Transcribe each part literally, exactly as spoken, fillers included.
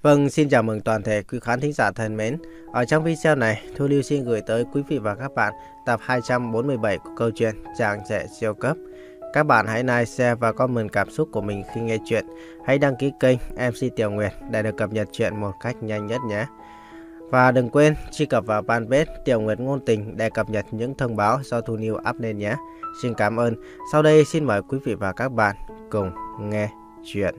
Vâng, xin chào mừng toàn thể quý khán thính giả thân mến. Ở trong video này, Thu Lưu xin gửi tới quý vị và các bạn tập hai trăm bốn mươi bảy của câu chuyện Chàng Trẻ Siêu Cấp. Các bạn hãy like, share và comment cảm xúc của mình khi nghe chuyện. Hãy đăng ký kênh em xê Tiểu Nguyệt để được cập nhật chuyện một cách nhanh nhất nhé. Và đừng quên truy cập vào fanpage Tiểu Nguyệt Ngôn Tình để cập nhật những thông báo do Thu Lưu up lên nhé. Xin cảm ơn. Sau đây xin mời quý vị và các bạn cùng nghe chuyện.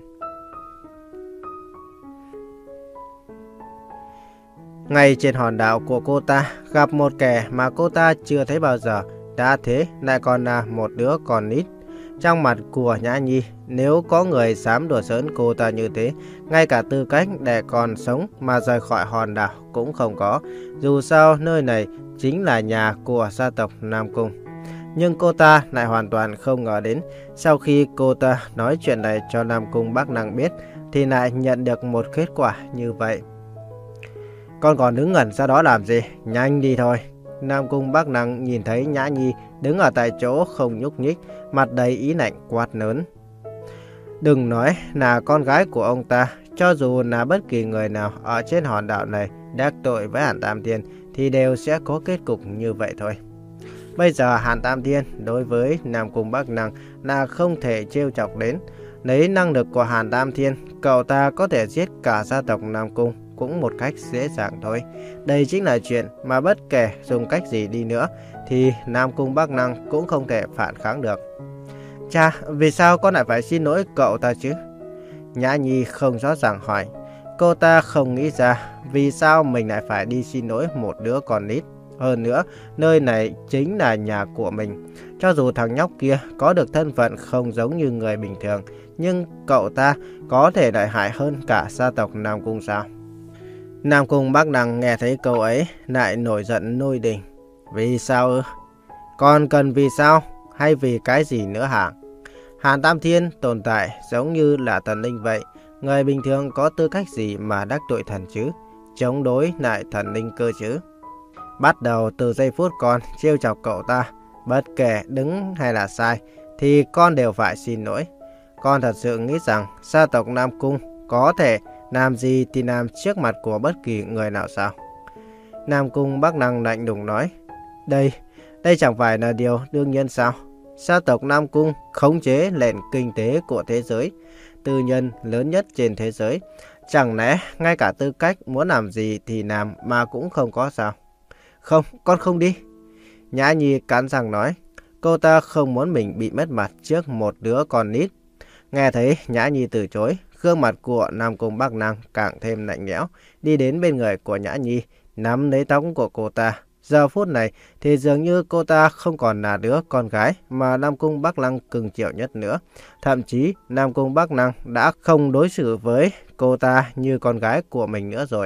Ngay trên hòn đảo của cô ta gặp một kẻ mà cô ta chưa thấy bao giờ. Đã thế lại còn là một đứa con nít. Trong mặt của Nhã Nhi, nếu có người dám đùa giỡn cô ta như thế, ngay cả tư cách để còn sống mà rời khỏi hòn đảo cũng không có. Dù sao nơi này chính là nhà của gia tộc Nam Cung. Nhưng cô ta lại hoàn toàn không ngờ đến, sau khi cô ta nói chuyện này cho Nam Cung Bắc Năng biết, thì lại nhận được một kết quả như vậy. Con còn đứng ngẩn ra đó làm gì? Nhanh đi thôi. Nam Cung Bắc Năng nhìn thấy Nhã Nhi đứng ở tại chỗ không nhúc nhích, mặt đầy ý lạnh quát lớn. Đừng nói là con gái của ông ta, cho dù là bất kỳ người nào ở trên hòn đảo này đắc tội với Hàn Tam Thiên thì đều sẽ có kết cục như vậy thôi. Bây giờ Hàn Tam Thiên đối với Nam Cung Bắc Năng là không thể trêu chọc đến. Lấy năng lực của Hàn Tam Thiên, cậu ta có thể giết cả gia tộc Nam Cung cũng một cách dễ dàng thôi. Đây chính là chuyện mà bất kể dùng cách gì đi nữa thì Nam Cung Bắc Năng cũng không thể phản kháng được. Cha, vì sao con lại phải xin lỗi cậu ta chứ? Nhã Nhi không rõ ràng hỏi. Cô ta không nghĩ ra vì sao mình lại phải đi xin lỗi một đứa con nít. Hơn nữa, nơi này chính là nhà của mình. Cho dù thằng nhóc kia có được thân phận không giống như người bình thường, nhưng cậu ta có thể lợi hại hơn cả gia tộc Nam Cung sao? Nam Cung Bắc Năng nghe thấy câu ấy lại nổi giận nôi đình. Vì sao ư? Còn cần vì sao hay vì cái gì nữa hả? Hàn Tam Thiên tồn tại giống như là thần linh vậy. Người bình thường có tư cách gì mà đắc tội thần chứ? Chống đối lại thần linh cơ chứ? Bắt đầu từ giây phút con trêu chọc cậu ta, bất kể đúng hay là sai, thì con đều phải xin lỗi. Con thật sự nghĩ rằng gia tộc Nam Cung có thể làm gì thì làm trước mặt của bất kỳ người nào sao? Nam Cung Bắc Năng lạnh lùng nói. Đây, đây chẳng phải là điều đương nhiên sao? Gia tộc Nam Cung khống chế nền kinh tế của thế giới, tư nhân lớn nhất trên thế giới. Chẳng lẽ ngay cả tư cách muốn làm gì thì làm mà cũng không có sao? Không, con không đi. Nhã Nhi cắn răng nói. Cô ta không muốn mình bị mất mặt trước một đứa con nít. Nghe thấy Nhã Nhi từ chối, gương mặt của Nam Cung Bắc Năng càng thêm lạnh lẽo, đi đến bên người của Nhã Nhi, nắm lấy tóc của cô ta. Giờ phút này thì dường như cô ta không còn là đứa con gái mà Nam Cung Bắc Năng cưng chiều nhất nữa. Thậm chí Nam Cung Bắc Năng đã không đối xử với cô ta như con gái của mình nữa rồi.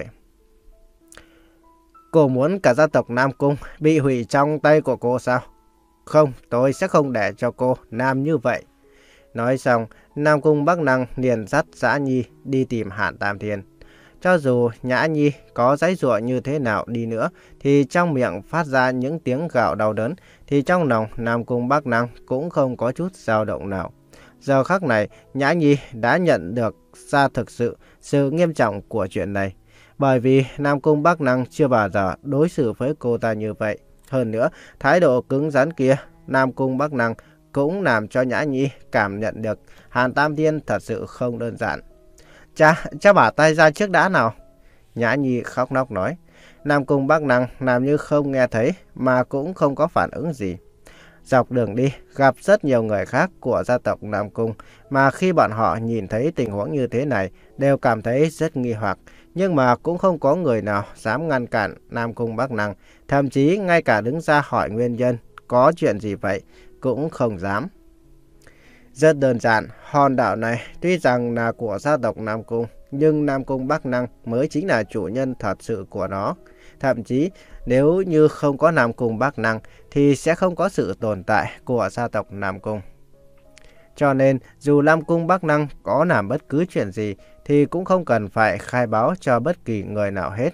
Cô muốn cả gia tộc Nam Cung bị hủy trong tay của cô sao? Không, tôi sẽ không để cho cô làm như vậy. Nói xong, Nam Cung Bắc Năng liền dắt Nhã Nhi đi tìm Hàn Tam Thiên. Cho dù Nhã Nhi có giãy giụa như thế nào đi nữa, thì trong miệng phát ra những tiếng gào đau đớn, thì trong lòng Nam Cung Bắc Năng cũng không có chút dao động nào. Giờ khắc này, Nhã Nhi đã nhận được ra thực sự sự nghiêm trọng của chuyện này. Bởi vì Nam Cung Bắc Năng chưa bao giờ đối xử với cô ta như vậy. Hơn nữa, thái độ cứng rắn kia, Nam Cung Bắc Năng cũng làm cho Nhã Nhi cảm nhận được Hàn Tam Thiên thật sự không đơn giản. Cha, cha bảo tay ra trước đã nào. Nhã Nhi khóc nóc nói. Nam Cung Bắc Năng làm như không nghe thấy mà cũng không có phản ứng gì. Dọc đường đi, gặp rất nhiều người khác của gia tộc Nam Cung, mà khi bọn họ nhìn thấy tình huống như thế này, đều cảm thấy rất nghi hoặc. Nhưng mà cũng không có người nào dám ngăn cản Nam Cung Bắc Năng, thậm chí ngay cả đứng ra hỏi nguyên nhân, có chuyện gì vậy, cũng không dám. Rất đơn giản, hòn đảo này tuy rằng là của gia tộc Nam Cung, nhưng Nam Cung Bắc Năng mới chính là chủ nhân thật sự của nó. Thậm chí, nếu như không có Nam Cung Bắc Năng, thì sẽ không có sự tồn tại của gia tộc Nam Cung. Cho nên, dù Nam Cung Bắc Năng có làm bất cứ chuyện gì, thì cũng không cần phải khai báo cho bất kỳ người nào hết.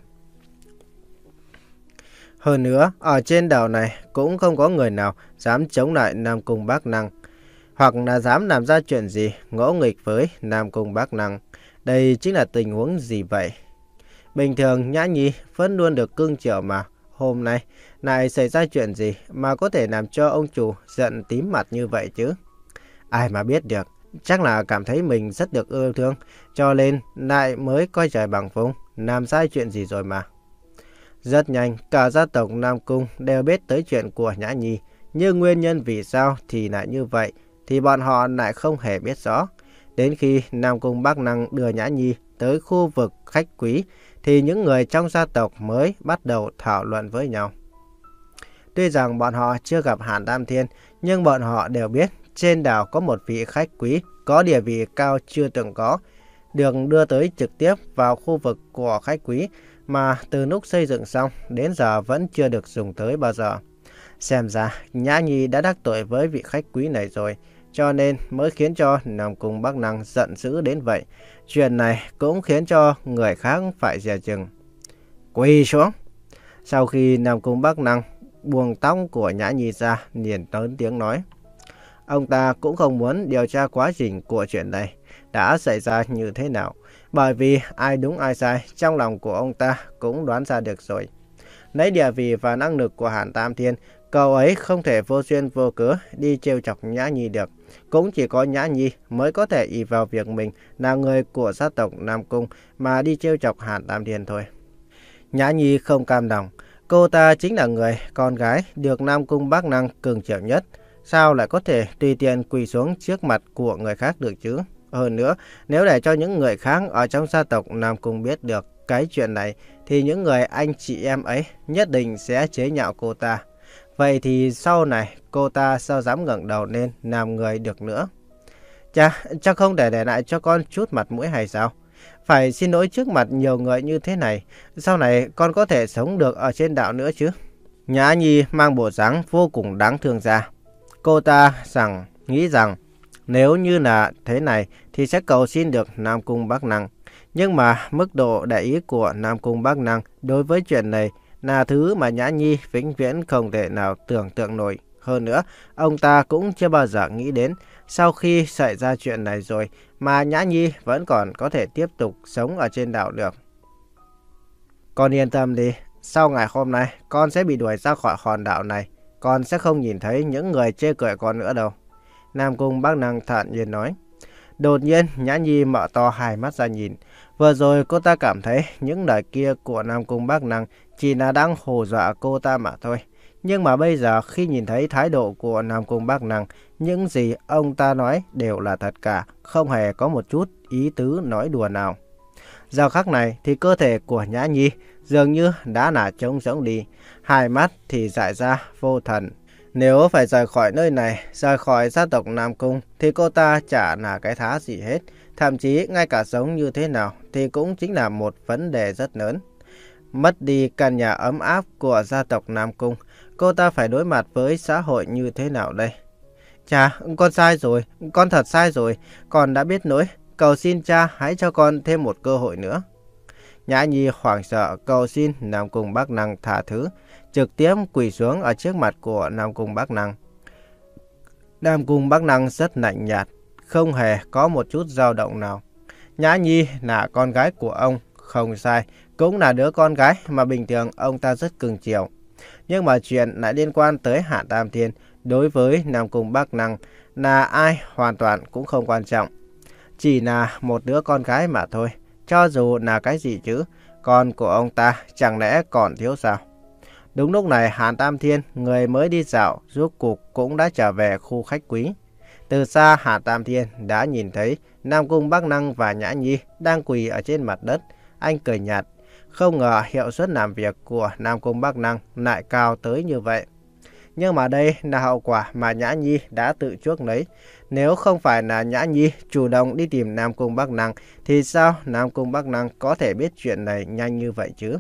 Hơn nữa, ở trên đảo này cũng không có người nào dám chống lại Nam Cung Bắc Năng, hoặc là dám làm ra chuyện gì ngỗ nghịch với Nam Cung Bắc Năng. Đây chính là tình huống gì vậy? Bình thường Nhã Nhi vẫn luôn được cưng chiều mà. Hôm nay lại xảy ra chuyện gì mà có thể làm cho ông chủ giận tím mặt như vậy chứ? Ai mà biết được. Chắc là cảm thấy mình rất được yêu thương, cho nên lại mới coi trời bằng vung, làm sai chuyện gì rồi mà. Rất nhanh, cả gia tộc Nam Cung đều biết tới chuyện của Nhã Nhi, nhưng nguyên nhân vì sao thì lại như vậy thì bọn họ lại không hề biết rõ. Đến khi Nam Cung Bắc Năng đưa Nhã Nhi tới khu vực khách quý thì những người trong gia tộc mới bắt đầu thảo luận với nhau. Tuy rằng bọn họ chưa gặp Hàn Tam Thiên, nhưng bọn họ đều biết trên đảo có một vị khách quý có địa vị cao chưa từng có, được đưa tới trực tiếp vào khu vực của khách quý mà từ lúc xây dựng xong đến giờ vẫn chưa được dùng tới bao giờ. Xem ra Nhã Nhi đã đắc tội với vị khách quý này rồi, cho nên mới khiến cho Nam Cung Bắc Năng giận dữ đến vậy. Chuyện này cũng khiến cho người khác phải dè chừng. Quỳ xuống! Sau khi Nam Cung Bắc Năng buông tóc của Nhã Nhi ra, liền lớn tiếng nói. Ông ta cũng không muốn điều tra quá trình của chuyện này đã xảy ra như thế nào, bởi vì ai đúng ai sai trong lòng của ông ta cũng đoán ra được rồi. Lấy địa vị và năng lực của Hàn Tam Thiên, cậu ấy không thể vô duyên vô cớ đi trêu chọc Nhã Nhi được. Cũng chỉ có Nhã Nhi mới có thể ỷ vào việc mình là người của gia tộc Nam Cung mà đi trêu chọc Hàn Tam Thiên thôi. Nhã Nhi không cam lòng, cô ta chính là người con gái được Nam Cung Bắc Năng cưng chiều nhất. Sao lại có thể tùy tiện quỳ xuống trước mặt của người khác được chứ? Hơn nữa, nếu để cho những người khác ở trong gia tộc Nam Cung biết được cái chuyện này, thì những người anh chị em ấy nhất định sẽ chế nhạo cô ta. Vậy thì sau này cô ta sao dám ngẩng đầu lên làm người được nữa? Cha, cha không để để lại cho con chút mặt mũi hay sao? Phải xin lỗi trước mặt nhiều người như thế này, sau này con có thể sống được ở trên đảo nữa chứ? Nhã Nhi mang bộ dáng vô cùng đáng thương ra. Cô ta rằng nghĩ rằng nếu như là thế này thì sẽ cầu xin được Nam Cung Bắc Năng. Nhưng mà mức độ để ý của Nam Cung Bắc Năng đối với chuyện này là thứ mà Nhã Nhi vĩnh viễn không thể nào tưởng tượng nổi. Hơn nữa, ông ta cũng chưa bao giờ nghĩ đến sau khi xảy ra chuyện này rồi mà Nhã Nhi vẫn còn có thể tiếp tục sống ở trên đảo được. Con yên tâm đi, sau ngày hôm nay con sẽ bị đuổi ra khỏi hòn đảo này. Con sẽ không nhìn thấy những người chê cười con nữa đâu. Nam Cung Bắc Năng thản nhiên nói. Đột nhiên Nhã Nhi mở to hai mắt ra nhìn. Vừa rồi cô ta cảm thấy những lời kia của Nam Cung Bắc Năng chỉ là đang hù dọa cô ta mà thôi. Nhưng mà bây giờ khi nhìn thấy thái độ của Nam Cung Bắc Năng, những gì ông ta nói đều là thật cả, không hề có một chút ý tứ nói đùa nào. Giờ khắc này thì cơ thể của Nhã Nhi dường như đã là trống rỗng đi, hai mắt thì dại ra vô thần. Nếu phải rời khỏi nơi này, rời khỏi gia tộc Nam Cung thì cô ta chả là cái thá gì hết. Thậm chí ngay cả sống như thế nào thì cũng chính là một vấn đề rất lớn. Mất đi căn nhà ấm áp của gia tộc Nam Cung, cô ta phải đối mặt với xã hội như thế nào đây? Cha, con sai rồi, con thật sai rồi, con đã biết lỗi. Cầu xin cha hãy cho con thêm một cơ hội nữa. Nhã Nhi hoảng sợ cầu xin Nam Cung Bắc Năng tha thứ, trực tiếp quỳ xuống ở trước mặt của Nam Cung Bắc Năng. Nam Cung Bắc Năng rất lạnh nhạt, không hề có một chút dao động nào. Nhã Nhi là con gái của ông, không sai, cũng là đứa con gái mà bình thường ông ta rất cưng chiều. Nhưng mà chuyện lại liên quan tới Hàn Tam Thiên, đối với Nam Cung Bắc Năng là ai hoàn toàn cũng không quan trọng. Chỉ là một đứa con gái mà thôi, cho dù là cái gì chứ, con của ông ta chẳng lẽ còn thiếu sao? Đúng lúc này Hàn Tam Thiên, người mới đi dạo, rốt cuộc cũng đã trở về khu khách quý. Từ xa Hàn Tam Thiên đã nhìn thấy Nam Cung Bắc Năng và Nhã Nhi đang quỳ ở trên mặt đất. Anh cười nhạt, không ngờ hiệu suất làm việc của Nam Cung Bắc Năng lại cao tới như vậy. Nhưng mà đây là hậu quả mà Nhã Nhi đã tự chuốc lấy. Nếu không phải là Nhã Nhi chủ động đi tìm Nam Cung Bắc Năng, thì sao Nam Cung Bắc Năng có thể biết chuyện này nhanh như vậy chứ?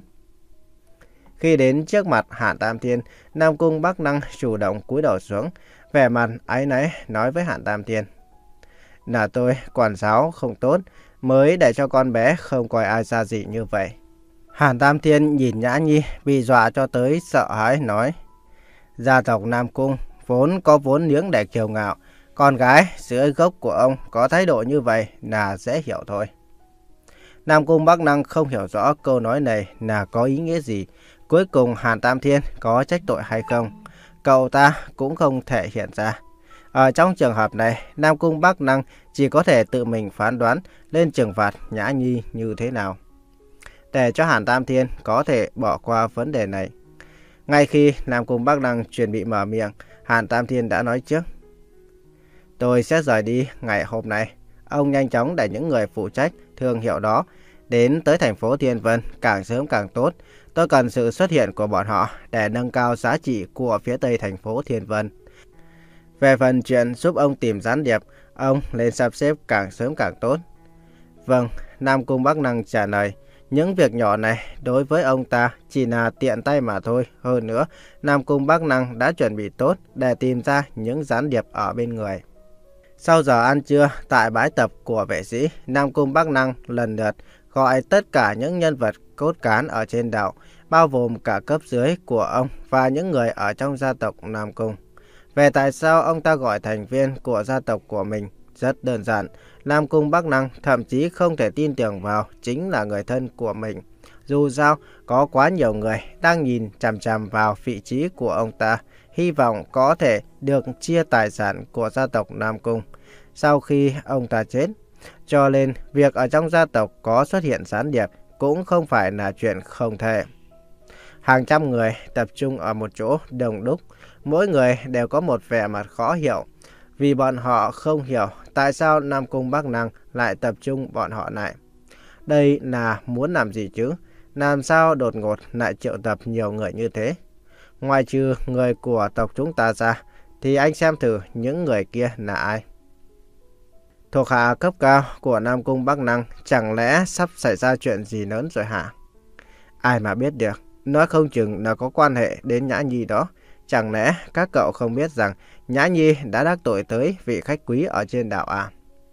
Khi đến trước mặt Hàn Tam Thiên, Nam Cung Bắc Năng chủ động cúi đầu xuống, vẻ mặt áy náy nói với Hàn Tam Thiên. Là tôi quản giáo không tốt, mới để cho con bé không coi ai ra gì như vậy. Hàn Tam Thiên nhìn Nhã Nhi bị dọa cho tới sợ hãi nói. Gia tộc Nam Cung vốn có vốn liếng để kiêu ngạo, con gái dưới gốc của ông có thái độ như vậy là dễ hiểu thôi. Nam Cung Bắc Năng không hiểu rõ câu nói này là có ý nghĩa gì. Cuối cùng Hàn Tam Thiên có trách tội hay không, cậu ta cũng không thể hiện ra. Ở trong trường hợp này, Nam Cung Bắc Năng chỉ có thể tự mình phán đoán lên trừng phạt Nhã Nhi như thế nào, để cho Hàn Tam Thiên có thể bỏ qua vấn đề này. Ngay khi Nam Cung Bắc Năng chuẩn bị mở miệng, Hàn Tam Thiên đã nói trước. Tôi sẽ rời đi ngày hôm nay. Ông nhanh chóng để những người phụ trách thương hiệu đó đến tới thành phố Thiên Vân càng sớm càng tốt. Tôi cần sự xuất hiện của bọn họ để nâng cao giá trị của phía tây thành phố Thiên Vân. Về phần chuyện giúp ông tìm gián điệp, ông lên sắp xếp càng sớm càng tốt. Vâng, Nam Cung Bắc Năng trả lời. Những việc nhỏ này đối với ông ta chỉ là tiện tay mà thôi. Hơn nữa, Nam Cung Bắc Năng đã chuẩn bị tốt để tìm ra những gián điệp ở bên người. Sau giờ ăn trưa tại bãi tập của vệ sĩ, Nam Cung Bắc Năng lần lượt gọi tất cả những nhân vật cốt cán ở trên đảo, bao gồm cả cấp dưới của ông và những người ở trong gia tộc Nam Cung. Về tại sao ông ta gọi thành viên của gia tộc của mình, rất đơn giản. Nam Cung Bắc Năng thậm chí không thể tin tưởng vào chính là người thân của mình. Dù sao, có quá nhiều người đang nhìn chằm chằm vào vị trí của ông ta, hy vọng có thể được chia tài sản của gia tộc Nam Cung sau khi ông ta chết. Cho nên, việc ở trong gia tộc có xuất hiện gián điệp cũng không phải là chuyện không thể. Hàng trăm người tập trung ở một chỗ đông đúc, mỗi người đều có một vẻ mặt khó hiểu, vì bọn họ không hiểu tại sao Nam Cung Bắc Năng lại tập trung bọn họ lại. Đây là muốn làm gì chứ? Làm sao đột ngột lại triệu tập nhiều người như thế? Ngoài trừ người của tộc chúng ta ra, thì anh xem thử những người kia là ai? Thuộc hạ cấp cao của Nam Cung Bắc Năng chẳng lẽ sắp xảy ra chuyện gì lớn rồi hả? Ai mà biết được, nói không chừng là có quan hệ đến Nhã Nhi đó. Chẳng lẽ các cậu không biết rằng Nhã Nhi đã đắc tội tới vị khách quý ở trên đảo à?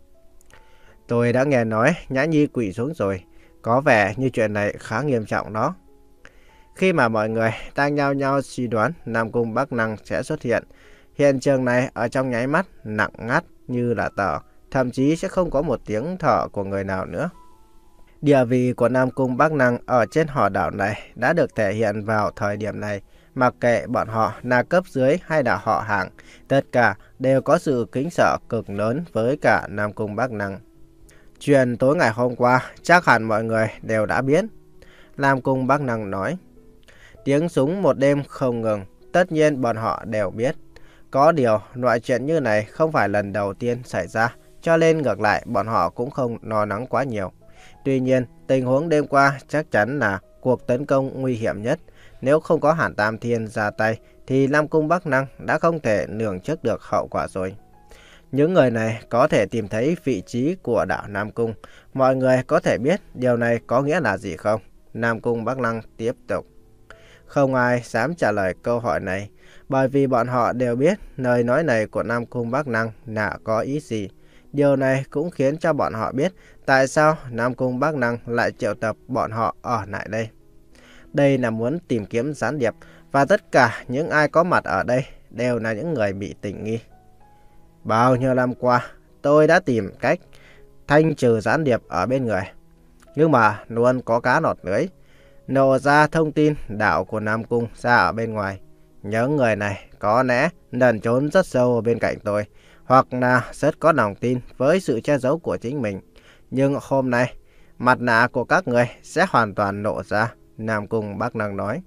Tôi đã nghe nói Nhã Nhi quỵ xuống rồi, có vẻ như chuyện này khá nghiêm trọng đó. Khi mà mọi người đang nhao nhao suy đoán Nam Cung Bắc Năng sẽ xuất hiện, hiện trường này ở trong nháy mắt lặng ngắt như là tờ, thậm chí sẽ không có một tiếng thở của người nào nữa. Địa vị của Nam Cung Bắc Năng ở trên hòn đảo này đã được thể hiện vào thời điểm này. Mặc kệ bọn họ là cấp dưới hay là họ hàng, tất cả đều có sự kính sợ cực lớn với cả Nam Cung Bắc Năng. Chuyện tối ngày hôm qua chắc hẳn mọi người đều đã biết. Nam Cung Bắc Năng nói. Tiếng súng một đêm không ngừng, tất nhiên bọn họ đều biết. Có điều, loại chuyện như này không phải lần đầu tiên xảy ra, cho nên ngược lại bọn họ cũng không lo lắng quá nhiều. Tuy nhiên, tình huống đêm qua chắc chắn là cuộc tấn công nguy hiểm nhất. Nếu không có Hàn Tam Thiên ra tay, thì Nam Cung Bắc Năng đã không thể lường trước được hậu quả rồi. Những người này có thể tìm thấy vị trí của đảo Nam Cung. Mọi người có thể biết điều này có nghĩa là gì không? Nam Cung Bắc Năng tiếp tục. Không ai dám trả lời câu hỏi này, bởi vì bọn họ đều biết lời nói này của Nam Cung Bắc Năng là có ý gì. Điều này cũng khiến cho bọn họ biết tại sao Nam Cung Bắc Năng lại triệu tập bọn họ ở lại đây. Đây là muốn tìm kiếm gián điệp, và tất cả những ai có mặt ở đây đều là những người bị tình nghi. Bao nhiêu năm qua, tôi đã tìm cách thanh trừ gián điệp ở bên người, nhưng mà luôn có cá lọt lưới, nổ ra thông tin đảo của Nam Cung ra ở bên ngoài. Những người này có lẽ lần trốn rất sâu bên cạnh tôi, hoặc là rất có lòng tin với sự che giấu của chính mình. Nhưng hôm nay, mặt nạ của các người sẽ hoàn toàn lộ ra, Nam Cung Bắc Năng nói.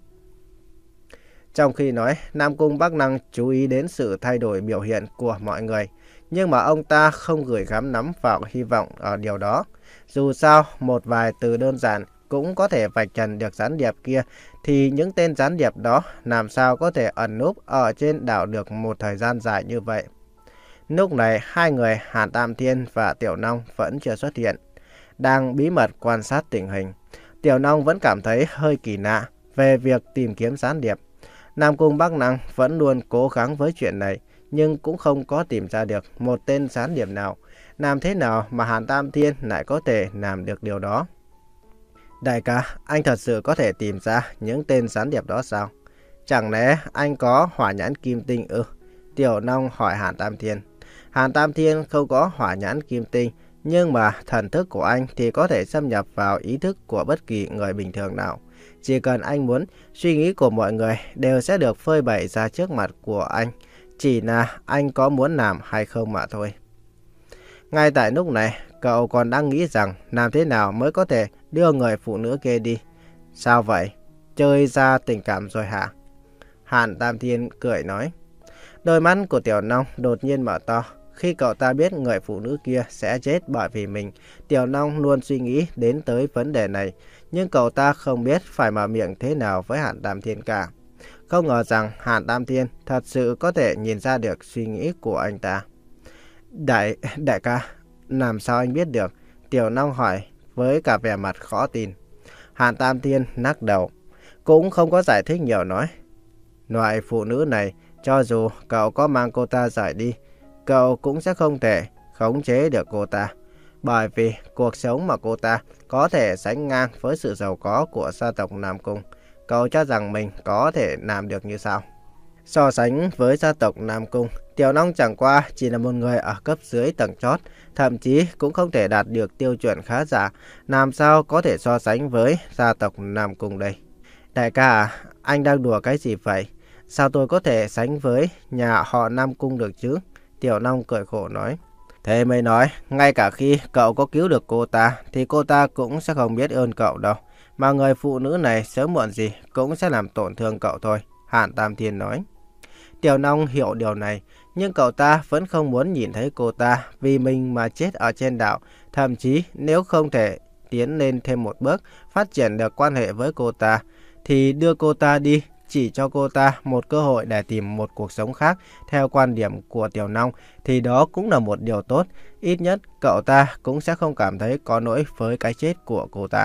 Trong khi nói, Nam Cung Bắc Năng chú ý đến sự thay đổi biểu hiện của mọi người, nhưng mà ông ta không gửi gắm nắm vào hy vọng ở điều đó. Dù sao, một vài từ đơn giản cũng có thể vạch trần được gián điệp kia, thì những tên gián điệp đó làm sao có thể ẩn núp ở trên đảo được một thời gian dài như vậy. Lúc này, hai người Hàn Tam Thiên và Tiểu Long vẫn chưa xuất hiện, đang bí mật quan sát tình hình. Tiểu Long vẫn cảm thấy hơi kỳ lạ về việc tìm kiếm gián điệp. Nam Cung Bắc Năng vẫn luôn cố gắng với chuyện này, nhưng cũng không có tìm ra được một tên gián điệp nào. Làm thế nào mà Hàn Tam Thiên lại có thể làm được điều đó? Đại ca, anh thật sự có thể tìm ra những tên gián điệp đó sao? Chẳng lẽ anh có hỏa nhãn kim tinh ư? Tiểu Long hỏi Hàn Tam Thiên. Hàn Tam Thiên không có hỏa nhãn kim tinh, Nhưng mà thần thức của anh thì có thể xâm nhập vào ý thức của bất kỳ người bình thường nào. Chỉ cần anh muốn, suy nghĩ của mọi người đều sẽ được phơi bày ra trước mặt của anh. Chỉ là anh có muốn làm hay không mà thôi. Ngay tại lúc này, cậu còn đang nghĩ rằng làm thế nào mới có thể đưa người phụ nữ kia đi. Sao vậy? Chơi ra tình cảm rồi hả? Hàn Tam Thiên cười nói. Đôi mắt của Tiểu Long đột nhiên mở to. Khi cậu ta biết người phụ nữ kia sẽ chết bởi vì mình, Tiểu Long luôn suy nghĩ đến tới vấn đề này. Nhưng cậu ta không biết phải mở miệng thế nào với Hàn Tam Thiên cả. Không ngờ rằng Hàn Tam Thiên thật sự có thể nhìn ra được suy nghĩ của anh ta. Đại, đại ca, làm sao anh biết được? Tiểu Long hỏi với cả vẻ mặt khó tin. Hàn Tam Thiên lắc đầu, cũng không có giải thích nhiều nói. Loại phụ nữ này, cho dù cậu có mang cô ta rời đi, cậu cũng sẽ không thể khống chế được cô ta. Bởi vì cuộc sống mà cô ta có thể sánh ngang với sự giàu có của gia tộc Nam Cung. Cậu cho rằng mình có thể làm được như sao? So sánh với gia tộc Nam Cung, Tiểu Long chẳng qua chỉ là một người ở cấp dưới tầng chót, thậm chí cũng không thể đạt được tiêu chuẩn khá giả. Làm sao có thể so sánh với gia tộc Nam Cung đây? Đại ca à, anh đang đùa cái gì vậy? Sao tôi có thể sánh với nhà họ Nam Cung được chứ? Tiểu Long cười khổ nói. Thế mới nói, ngay cả khi cậu có cứu được cô ta, thì cô ta cũng sẽ không biết ơn cậu đâu. Mà người phụ nữ này sớm muộn gì cũng sẽ làm tổn thương cậu thôi, Hàn Tam Thiên nói. Tiểu Long hiểu điều này, nhưng cậu ta vẫn không muốn nhìn thấy cô ta vì mình mà chết ở trên đảo. Thậm chí nếu không thể tiến lên thêm một bước, phát triển được quan hệ với cô ta, thì đưa cô ta đi, chỉ cho cô ta một cơ hội để tìm một cuộc sống khác. Theo quan điểm của Tiểu Long thì đó cũng là một điều tốt. Ít nhất cậu ta cũng sẽ không cảm thấy có lỗi với cái chết của cô ta.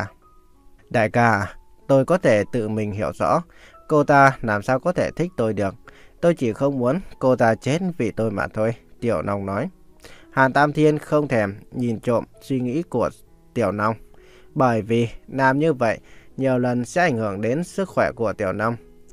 Đại ca, tôi có thể tự mình hiểu rõ. Cô ta làm sao có thể thích tôi được. Tôi chỉ không muốn cô ta chết vì tôi mà thôi, Tiểu Long nói. Hàn Tam Thiên không thèm nhìn trộm suy nghĩ của Tiểu Long. Bởi vì làm như vậy nhiều lần sẽ ảnh hưởng đến sức khỏe của Tiểu Long.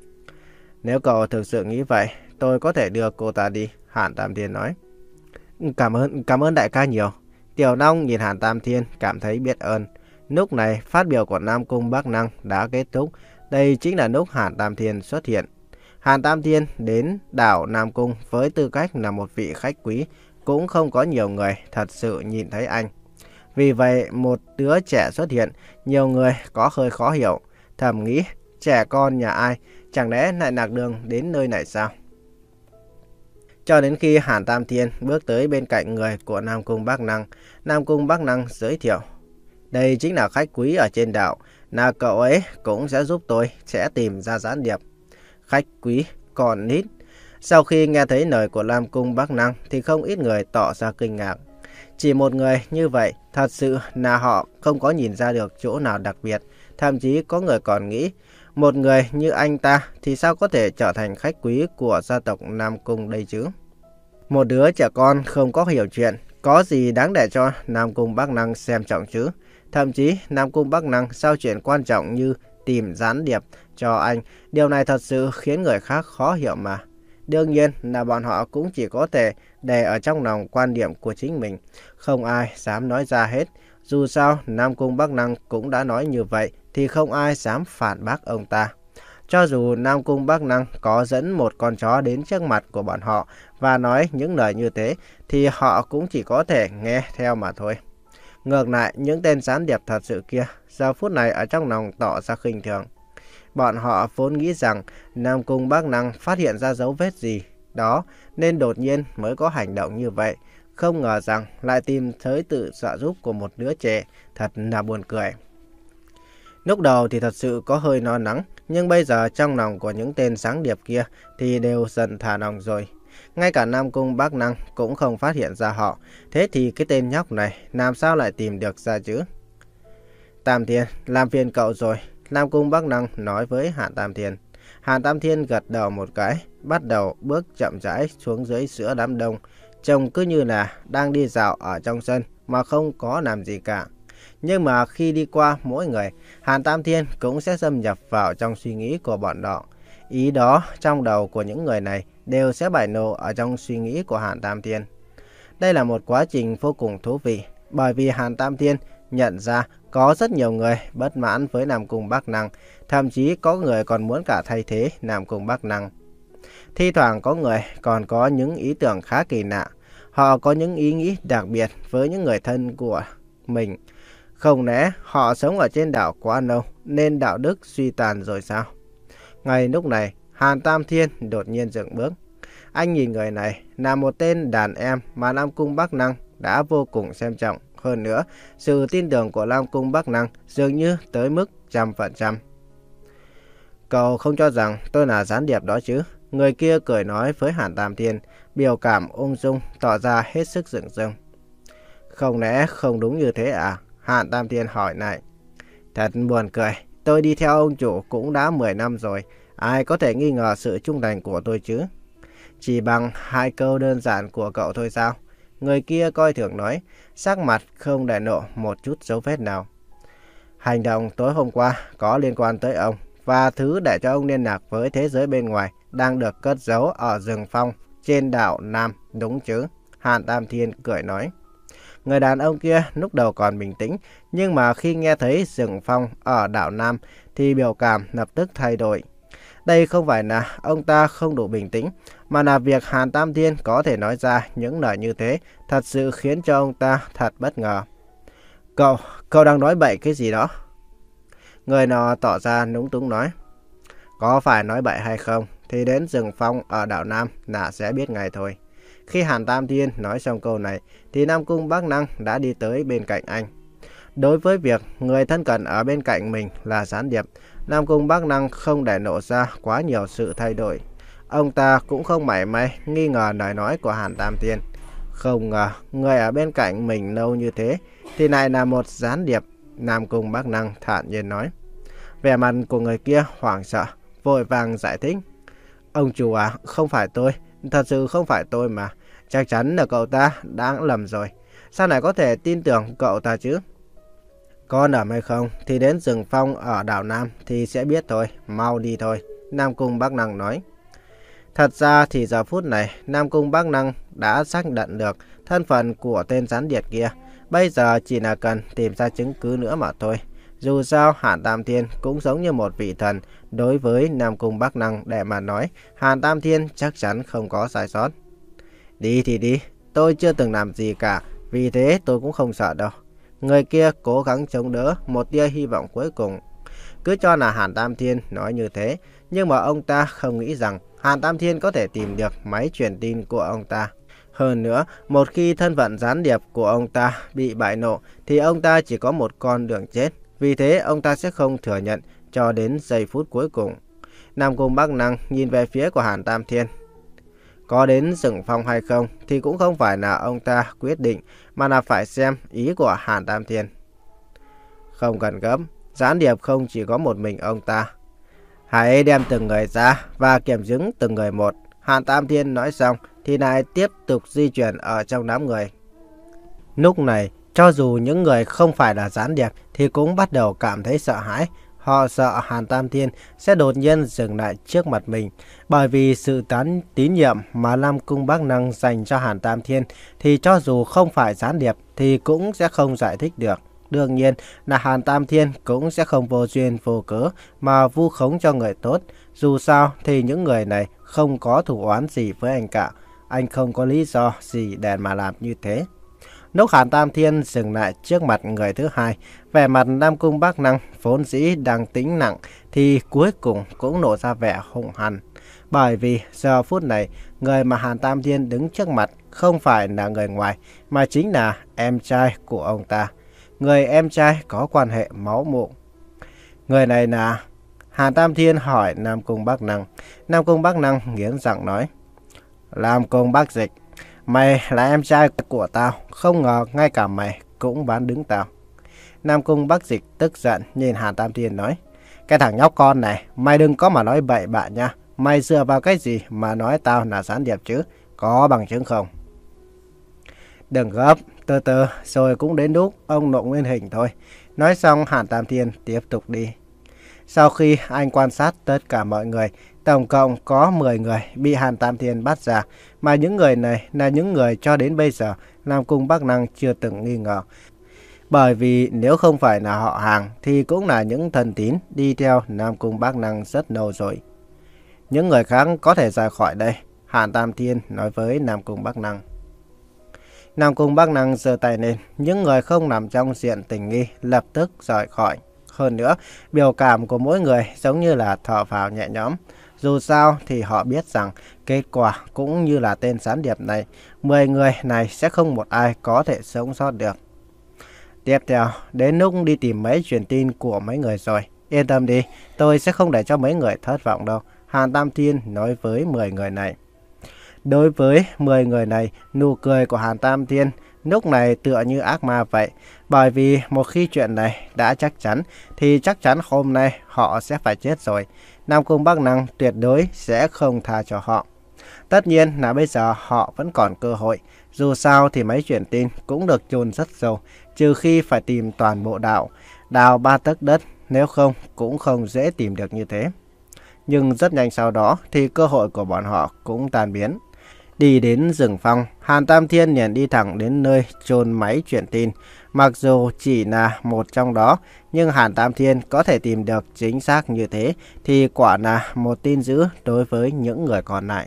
Nếu cậu thực sự nghĩ vậy, tôi có thể đưa cô ta đi, Hàn Tam Thiên nói. Cảm ơn, cảm ơn đại ca nhiều. Tiểu Long nhìn Hàn Tam Thiên cảm thấy biết ơn. Lúc này phát biểu của Nam Cung Bắc Năng đã kết thúc. Đây chính là lúc Hàn Tam Thiên xuất hiện. Hàn Tam Thiên đến đảo Nam Cung với tư cách là một vị khách quý, cũng không có nhiều người thật sự nhìn thấy anh. Vì vậy một đứa trẻ xuất hiện, nhiều người có hơi khó hiểu, thầm nghĩ trẻ con nhà ai, chẳng lẽ lại lạc đường đến nơi này sao? Cho đến khi Hàn Tam Thiên bước tới bên cạnh người của Nam Cung Bắc Năng, Nam Cung Bắc Năng giới thiệu. Đây chính là khách quý ở trên đảo, là cậu ấy cũng sẽ giúp tôi sẽ tìm ra gián điệp. Khách quý còn ít. Sau khi nghe thấy lời của Nam Cung Bắc Năng thì không ít người tỏ ra kinh ngạc. Chỉ một người như vậy, thật sự là họ không có nhìn ra được chỗ nào đặc biệt. Thậm chí có người còn nghĩ, một người như anh ta thì sao có thể trở thành khách quý của gia tộc Nam Cung đây chứ? Một đứa trẻ con không có hiểu chuyện, có gì đáng để cho Nam Cung Bắc Năng xem trọng chứ? Thậm chí Nam Cung Bắc Năng sao chuyện quan trọng như tìm gián điệp cho anh, điều này thật sự khiến người khác khó hiểu mà. Đương nhiên là bọn họ cũng chỉ có thể để ở trong lòng quan điểm của chính mình, không ai dám nói ra hết. Dù sao Nam Cung Bắc Năng cũng đã nói như vậy thì không ai dám phản bác ông ta. Cho dù Nam Cung Bắc Năng có dẫn một con chó đến trước mặt của bọn họ và nói những lời như thế thì họ cũng chỉ có thể nghe theo mà thôi. Ngược lại, những tên gián điệp thật sự kia giờ phút này ở trong lòng tỏ ra khinh thường. Bọn họ vốn nghĩ rằng Nam Cung Bắc Năng phát hiện ra dấu vết gì đó nên đột nhiên mới có hành động như vậy. Không ngờ rằng lại tìm thấy tự trợ giúp của một đứa trẻ, thật là buồn cười. Lúc đầu thì thật sự có hơi lo lắng, nhưng bây giờ trong lòng của những tên gián điệp kia thì đều dần thả lòng rồi. Ngay cả Nam Cung Bắc Năng cũng không phát hiện ra họ. Thế thì cái tên nhóc này làm sao lại tìm được ra chứ? Tam Thiên, làm phiền cậu rồi, Nam Cung Bắc Năng nói với Hàn Tam Thiên. Hàn Tam Thiên gật đầu một cái, bắt đầu bước chậm rãi xuống dưới giữa đám đông. Trông cứ như là đang đi dạo ở trong sân mà không có làm gì cả. Nhưng mà khi đi qua mỗi người, Hàn Tam Thiên cũng sẽ xâm nhập vào trong suy nghĩ của bọn họ. Ý đó trong đầu của những người này đều sẽ bại lộ ở trong suy nghĩ của Hàn Tam Thiên. Đây là một quá trình vô cùng thú vị. Bởi vì Hàn Tam Thiên nhận ra có rất nhiều người bất mãn với Nam Cung Bắc Năng, thậm chí có người còn muốn cả thay thế Nam Cung Bắc Năng. Thi thoảng có người còn có những ý tưởng khá kỳ lạ. Họ có những ý nghĩ đặc biệt với những người thân của mình. Không lẽ họ sống ở trên đảo quá lâu nên đạo đức suy tàn rồi sao? Ngay lúc này, Hàn Tam Thiên đột nhiên dừng bước. Anh nhìn người này là một tên đàn em mà Nam Cung Bắc Năng đã vô cùng xem trọng. Hơn nữa, sự tin tưởng của Nam Cung Bắc Năng dường như tới mức trăm phần trăm. Cậu không cho rằng tôi là gián điệp đó chứ? Người kia cười nói với Hàn Tam Thiên, biểu cảm ung dung tỏ ra hết sức rừng rưng. Không lẽ không đúng như thế à? Hàn Tam Thiên hỏi lại. Thật buồn cười, tôi đi theo ông chủ cũng đã mười năm rồi. Ai có thể nghi ngờ sự trung thành của tôi chứ? Chỉ bằng hai câu đơn giản của cậu thôi sao? Người kia coi thường nói, sắc mặt không để lộ một chút dấu vết nào. Hành động tối hôm qua có liên quan tới ông, và thứ để cho ông liên lạc với thế giới bên ngoài đang được cất giấu ở rừng phong trên đảo Nam, đúng chứ? Hàn Tam Thiên cười nói. Người đàn ông kia lúc đầu còn bình tĩnh, nhưng mà khi nghe thấy rừng phong ở đảo Nam thì biểu cảm lập tức thay đổi. Đây không phải là ông ta không đủ bình tĩnh, mà là việc Hàn Tam Thiên có thể nói ra những lời như thế thật sự khiến cho ông ta thật bất ngờ. Cậu, cậu đang nói bậy cái gì đó? Người nọ tỏ ra lúng túng nói. Có phải nói bậy hay không thì đến rừng phong ở đảo Nam là sẽ biết ngay thôi. Khi Hàn Tam Thiên nói xong câu này thì Nam Cung Bắc Năng đã đi tới bên cạnh anh. Đối với việc người thân cận ở bên cạnh mình là gián điệp, Nam Cung Bắc Năng không để lộ ra quá nhiều sự thay đổi. Ông ta cũng không mảy may nghi ngờ lời nói của Hàn Tam Thiên. Không ngờ người ở bên cạnh mình lâu như thế thì lại là một gián điệp. Nam Cung Bắc Năng thản nhiên nói. Vẻ mặt của người kia hoảng sợ, vội vàng giải thích. Ông chủ à, không phải tôi, thật sự không phải tôi mà. Chắc chắn là cậu ta đã lầm rồi. Sao lại có thể tin tưởng cậu ta chứ? Có lầm hay không thì đến rừng phong ở đảo Nam thì sẽ biết thôi, mau đi thôi. Nam Cung Bắc Năng nói. Thật ra thì giờ phút này Nam Cung Bắc Năng đã xác định được thân phận của tên gián điệp kia. Bây giờ chỉ là cần tìm ra chứng cứ nữa mà thôi. Dù sao Hàn Tam Thiên cũng giống như một vị thần. Đối với Nam Cung Bắc Năng để mà nói, Hàn Tam Thiên chắc chắn không có sai sót. Đi thì đi, tôi chưa từng làm gì cả, vì thế tôi cũng không sợ đâu. Người kia cố gắng chống đỡ một tia hy vọng cuối cùng. Cứ cho là Hàn Tam Thiên nói như thế, nhưng mà ông ta không nghĩ rằng Hàn Tam Thiên có thể tìm được máy truyền tin của ông ta. Hơn nữa, một khi thân phận gián điệp của ông ta bị bại lộ thì ông ta chỉ có một con đường chết. Vì thế ông ta sẽ không thừa nhận cho đến giây phút cuối cùng. Nam Cung Bắc Năng nhìn về phía của Hàn Tam Thiên. Có đến rừng phong hay không thì cũng không phải là ông ta quyết định, mà là phải xem ý của Hàn Tam Thiên. Không cần gấp, gián điệp không chỉ có một mình ông ta. Hãy đem từng người ra và kiểm chứng từng người một. Hàn Tam Thiên nói xong thì lại tiếp tục di chuyển ở trong đám người. Lúc này, cho dù những người không phải là gián điệp thì cũng bắt đầu cảm thấy sợ hãi. Họ sợ Hàn Tam Thiên sẽ đột nhiên dừng lại trước mặt mình. Bởi vì sự tán tín nhiệm mà Nam Cung Bắc Năng dành cho Hàn Tam Thiên thì cho dù không phải gián điệp thì cũng sẽ không giải thích được. Đương nhiên là Hàn Tam Thiên cũng sẽ không vô duyên vô cớ mà vu khống cho người tốt. Dù sao thì những người này không có thù oán gì với anh cả. Anh không có lý do gì để mà làm như thế. Lúc Hàn Tam Thiên dừng lại trước mặt người thứ hai, vẻ mặt Nam Cung Bắc Năng vốn dĩ đang tĩnh lặng thì cuối cùng cũng nổ ra vẻ hung hăng. Bởi vì giờ phút này, người mà Hàn Tam Thiên đứng trước mặt không phải là người ngoài, mà chính là em trai của ông ta. Người em trai có quan hệ máu mủ. Người này là... Hàn Tam Thiên hỏi Nam Cung Bắc Năng. Nam Cung Bắc Năng nghiến răng nói. Nam Cung Bắc Dịch, mày là em trai của tao, không ngờ ngay cả mày cũng bán đứng tao. Nam Cung Bắc Dịch tức giận nhìn Hàn Tam Thiên nói. Cái thằng nhóc con này, mày đừng có mà nói bậy bạ nha. Mày dựa vào cái gì mà nói tao là gián điệp chứ? Có bằng chứng không? Đừng gấp, từ từ rồi cũng đến lúc ông nộ nguyên hình thôi. Nói xong Hàn Tam Thiên tiếp tục đi. Sau khi anh quan sát tất cả mọi người, tổng cộng có mười người bị Hàn Tam Thiên bắt ra, mà những người này là những người cho đến bây giờ Nam Cung Bắc Năng chưa từng nghi ngờ. Bởi vì nếu không phải là họ hàng thì cũng là những thần tín đi theo Nam Cung Bắc Năng rất lâu rồi. Những người khác có thể rời khỏi đây, Hàn Tam Thiên nói với Nam Cung Bắc Năng. Nam Cung Bắc Năng giơ tay lên, những người không nằm trong diện tình nghi lập tức rời khỏi. Hơn nữa, biểu cảm của mỗi người giống như là thở phào nhẹ nhõm. Dù sao thì họ biết rằng kết quả cũng như là tên gián điệp này, mười người này sẽ không một ai có thể sống sót được. Tiếp theo, đến lúc đi tìm mấy truyền tin của mấy người rồi. Yên tâm đi, tôi sẽ không để cho mấy người thất vọng đâu, Hàn Tam Thiên nói với mười người này. Đối với mười người này, nụ cười của Hàn Tam Thiên lúc này tựa như ác ma vậy. Bởi vì một khi chuyện này đã chắc chắn, thì chắc chắn hôm nay họ sẽ phải chết rồi. Nam Cung Bắc Năng tuyệt đối sẽ không tha cho họ. Tất nhiên là bây giờ họ vẫn còn cơ hội. Dù sao thì mấy chuyện tin cũng được chôn rất sâu, trừ khi phải tìm toàn bộ đảo, đào ba tấc đất, nếu không cũng không dễ tìm được như thế. Nhưng rất nhanh sau đó thì cơ hội của bọn họ cũng tan biến. Đi đến rừng phong, Hàn Tam Thiên liền đi thẳng đến nơi chôn máy truyền tin. Mặc dù chỉ là một trong đó, nhưng Hàn Tam Thiên có thể tìm được chính xác như thế thì quả là một tin dữ đối với những người còn lại.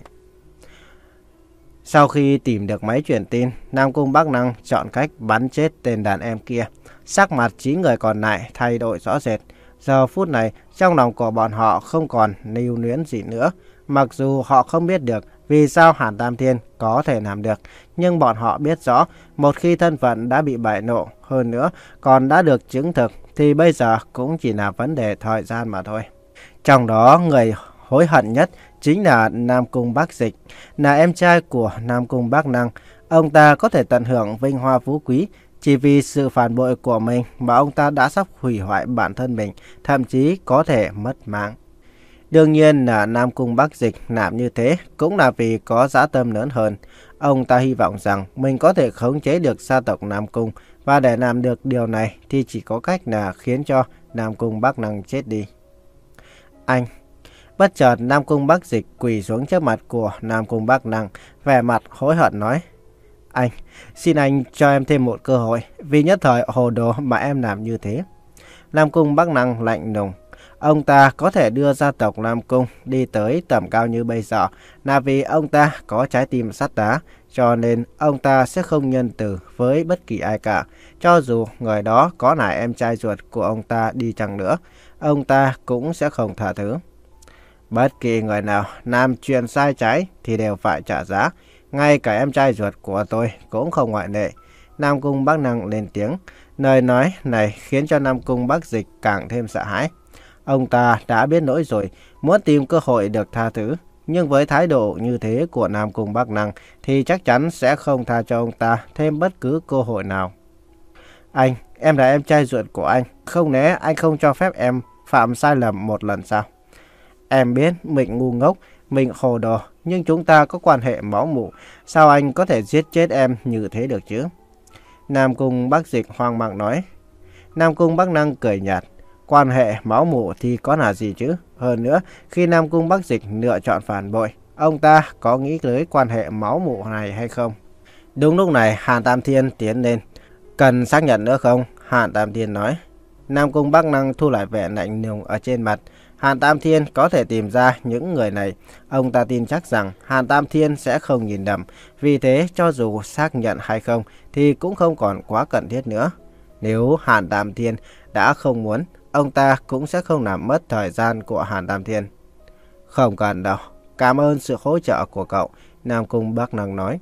Sau khi tìm được máy truyền tin, Nam Cung Bắc Năng chọn cách bắn chết tên đàn em kia. Sắc mặt chín người còn lại thay đổi rõ rệt. Giờ phút này, trong lòng của bọn họ không còn lưu luyến gì nữa. Mặc dù họ không biết được vì sao Hàn Tam Thiên có thể làm được, nhưng bọn họ biết rõ một khi thân phận đã bị bại lộ, hơn nữa còn đã được chứng thực, thì bây giờ cũng chỉ là vấn đề thời gian mà thôi. Trong đó, người hối hận nhất chính là Nam Cung Bắc Dịch, là em trai của Nam Cung Bắc Năng. Ông ta có thể tận hưởng vinh hoa phú quý, chỉ vì sự phản bội của mình mà ông ta đã sắp hủy hoại bản thân mình, thậm chí có thể mất mạng. Đương nhiên là Nam Cung Bắc Dịch làm như thế cũng là vì có dã tâm lớn hơn. Ông ta hy vọng rằng mình có thể khống chế được gia tộc Nam Cung, và để làm được điều này thì chỉ có cách là khiến cho Nam Cung Bắc Năng chết đi. Anh! Bất chợt Nam Cung Bắc Dịch quỳ xuống trước mặt của Nam Cung Bắc Năng, vẻ mặt hối hận nói: Anh, xin anh cho em thêm một cơ hội, vì nhất thời hồ đồ mà em làm như thế. Nam Cung Bắc Năng lạnh lùng. Ông ta có thể đưa gia tộc Nam Cung đi tới tầm cao như bây giờ là vì ông ta có trái tim sắt đá, cho nên ông ta sẽ không nhân từ với bất kỳ ai cả. Cho dù người đó có là em trai ruột của ông ta đi chăng nữa, ông ta cũng sẽ không tha thứ. Bất kỳ người nào làm chuyện sai trái thì đều phải trả giá, ngay cả em trai ruột của tôi cũng không ngoại lệ. Nam Cung Bắc Năng lên tiếng, lời nói này khiến cho Nam Cung Bắc Dịch càng thêm sợ hãi. Ông ta đã biết lỗi rồi, muốn tìm cơ hội được tha thứ. Nhưng với thái độ như thế của Nam Cung Bắc Năng thì chắc chắn sẽ không tha cho ông ta thêm bất cứ cơ hội nào. Anh, em là em trai ruột của anh. Không lẽ anh không cho phép em phạm sai lầm một lần sao? Em biết mình ngu ngốc, mình hồ đồ, nhưng chúng ta có quan hệ máu mủ. Sao anh có thể giết chết em như thế được chứ? Nam Cung Bắc Dịch hoang mang nói. Nam Cung Bắc Năng cười nhạt. Quan hệ máu mủ thì có là gì chứ? Hơn nữa, khi Nam Cung Bắc Dịch lựa chọn phản bội, ông ta có nghĩ tới quan hệ máu mủ này hay không? Đúng lúc này, Hàn Tam Thiên tiến lên. Cần xác nhận nữa không? Hàn Tam Thiên nói. Nam Cung Bắc Năng thu lại vẻ lạnh lùng ở trên mặt. Hàn Tam Thiên có thể tìm ra những người này. Ông ta tin chắc rằng Hàn Tam Thiên sẽ không nhìn nhầm. Vì thế, cho dù xác nhận hay không, thì cũng không còn quá cần thiết nữa. Nếu Hàn Tam Thiên đã không muốn, ông ta cũng sẽ không làm mất thời gian của Hàn Tam Thiên. Không cần đâu, cảm ơn sự hỗ trợ của cậu, Nam Cung Bắc Năng nói.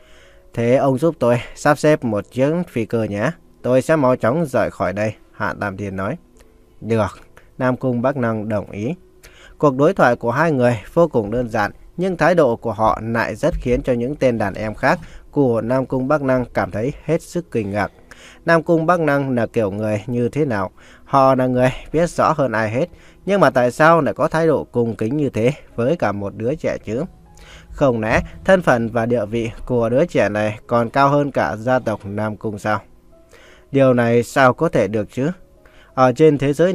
Thế ông giúp tôi sắp xếp một chiếc phi cơ nhé, tôi sẽ mau chóng rời khỏi đây, Hàn Tam Thiên nói. Được, Nam Cung Bắc Năng đồng ý. Cuộc đối thoại của hai người vô cùng đơn giản, nhưng thái độ của họ lại rất khiến cho những tên đàn em khác của Nam Cung Bắc Năng cảm thấy hết sức kinh ngạc. Nam Cung Bắc Năng là kiểu người như thế nào? Họ là người biết rõ hơn ai hết, nhưng mà tại sao lại có thái độ cung kính như thế với cả một đứa trẻ chứ? Không lẽ thân phận và địa vị của đứa trẻ này còn cao hơn cả gia tộc Nam Cung sao? Điều này sao có thể được chứ? Ở trên thế giới này,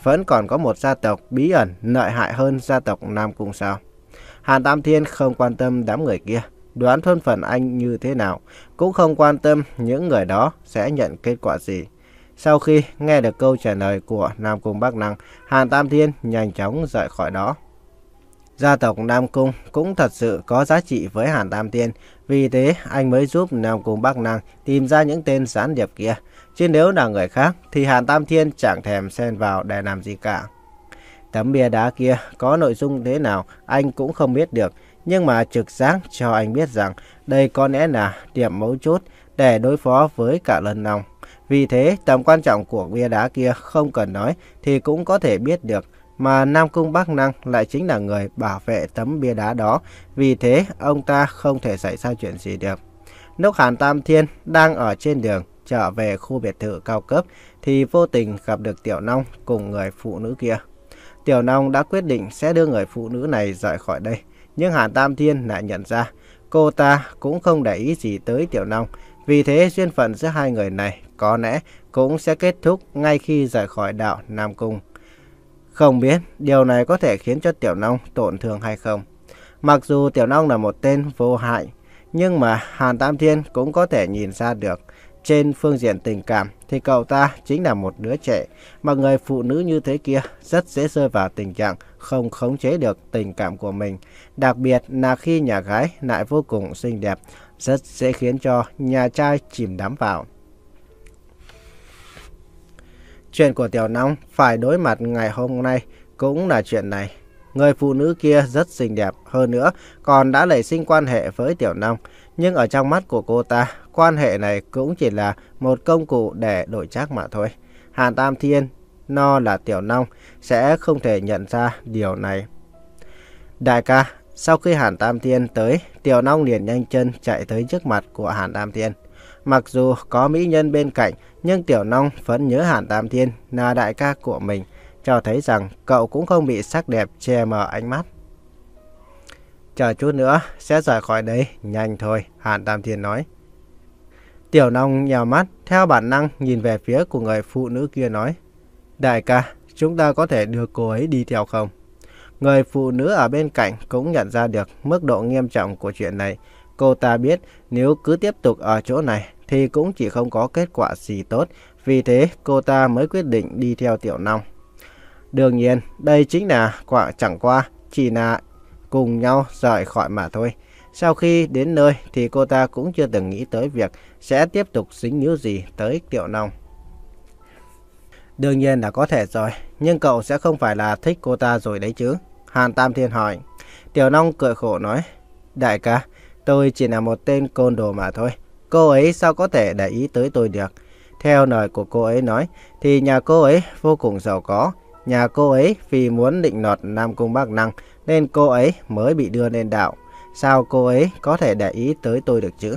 vẫn còn có một gia tộc bí ẩn lợi hại hơn gia tộc Nam Cung sao? Hàn Tam Thiên không quan tâm đám người kia, đoán thân phận anh như thế nào, cũng không quan tâm những người đó sẽ nhận kết quả gì. Sau khi nghe được câu trả lời của Nam Cung Bắc Năng, Hàn Tam Thiên nhanh chóng rời khỏi đó. Gia tộc Nam Cung cũng thật sự có giá trị với Hàn Tam Thiên, vì thế anh mới giúp Nam Cung Bắc Năng tìm ra những tên gián điệp kia. Chứ nếu là người khác thì Hàn Tam Thiên chẳng thèm xen vào để làm gì cả. Tấm bia đá kia có nội dung thế nào anh cũng không biết được, nhưng mà trực giác cho anh biết rằng đây có lẽ là điểm mấu chốt để đối phó với cả Lân Long. Vì thế tầm quan trọng của bia đá kia không cần nói thì cũng có thể biết được, mà Nam Cung Bắc Năng lại chính là người bảo vệ tấm bia đá đó, vì thế ông ta không thể xảy ra chuyện gì được. Lúc Hàn Tam Thiên đang ở trên đường trở về khu biệt thự cao cấp thì vô tình gặp được Tiểu Long cùng người phụ nữ kia. Tiểu Long đã quyết định sẽ đưa người phụ nữ này rời khỏi đây, nhưng Hàn Tam Thiên lại nhận ra cô ta cũng không để ý gì tới Tiểu Long, vì thế duyên phận giữa hai người này có lẽ cũng sẽ kết thúc ngay khi rời khỏi đảo Nam Cung. Không biết điều này có thể khiến cho Tiểu Long tổn thương hay không. Mặc dù Tiểu Long là một tên vô hại, nhưng mà Hàn Tam Thiên cũng có thể nhìn ra được, trên phương diện tình cảm thì cậu ta chính là một đứa trẻ, mà người phụ nữ như thế kia rất dễ rơi vào tình trạng không khống chế được tình cảm của mình. Đặc biệt là khi nhà gái lại vô cùng xinh đẹp, rất dễ khiến cho nhà trai chìm đắm vào. Chuyện của Tiểu Long phải đối mặt ngày hôm nay cũng là chuyện này. Người phụ nữ kia rất xinh đẹp, hơn nữa còn đã nảy sinh quan hệ với Tiểu Long. Nhưng ở trong mắt của cô ta, quan hệ này cũng chỉ là một công cụ để đổi trác mà thôi. Hàn Tam Thiên, nó là Tiểu Long, sẽ không thể nhận ra điều này. Đại ca, sau khi Hàn Tam Thiên tới, Tiểu Long liền nhanh chân chạy tới trước mặt của Hàn Tam Thiên. Mặc dù có mỹ nhân bên cạnh, nhưng Tiểu Long vẫn nhớ Hàn Tam Thiên là đại ca của mình, cho thấy rằng cậu cũng không bị sắc đẹp che mờ ánh mắt. Chờ chút nữa sẽ rời khỏi đây, nhanh thôi, Hàn Tam Thiên nói. Tiểu Long nhào mắt, theo bản năng nhìn về phía của người phụ nữ kia nói: Đại ca, chúng ta có thể đưa cô ấy đi theo không? Người phụ nữ ở bên cạnh cũng nhận ra được mức độ nghiêm trọng của chuyện này. Cô ta biết nếu cứ tiếp tục ở chỗ này thì cũng chỉ không có kết quả gì tốt, vì thế cô ta mới quyết định đi theo Tiểu Long. Đương nhiên, đây chính là quả chẳng qua chỉ là cùng nhau rời khỏi mà thôi. Sau khi đến nơi thì cô ta cũng chưa từng nghĩ tới việc sẽ tiếp tục dính níu gì tới Tiểu Long. Đương nhiên là có thể rồi, nhưng cậu sẽ không phải là thích cô ta rồi đấy chứ? Hàn Tam Thiên hỏi. Tiểu Long cười khổ nói: Đại ca, tôi chỉ là một tên côn đồ mà thôi. Cô ấy sao có thể để ý tới tôi được? Theo lời của cô ấy nói thì nhà cô ấy vô cùng giàu có. Nhà cô ấy vì muốn định nọt Nam Cung Bắc Năng nên cô ấy mới bị đưa lên đảo. Sao cô ấy có thể để ý tới tôi được chứ?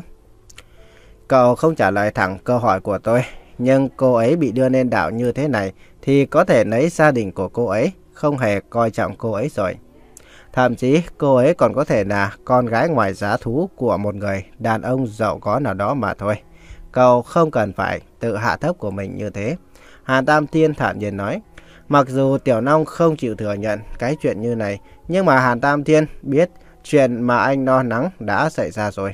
Cậu không trả lời thẳng câu hỏi của tôi, nhưng cô ấy bị đưa lên đảo như thế này thì có thể lấy gia đình của cô ấy không hề coi trọng cô ấy rồi. Thậm chí cô ấy còn có thể là con gái ngoài giá thú của một người đàn ông giàu có nào đó mà thôi. Cậu không cần phải tự hạ thấp của mình như thế. Hàn Tam Thiên thản nhiên nói. Mặc dù Tiểu Long không chịu thừa nhận cái chuyện như này, nhưng mà Hàn Tam Thiên biết chuyện mà anh lo lắng đã xảy ra rồi.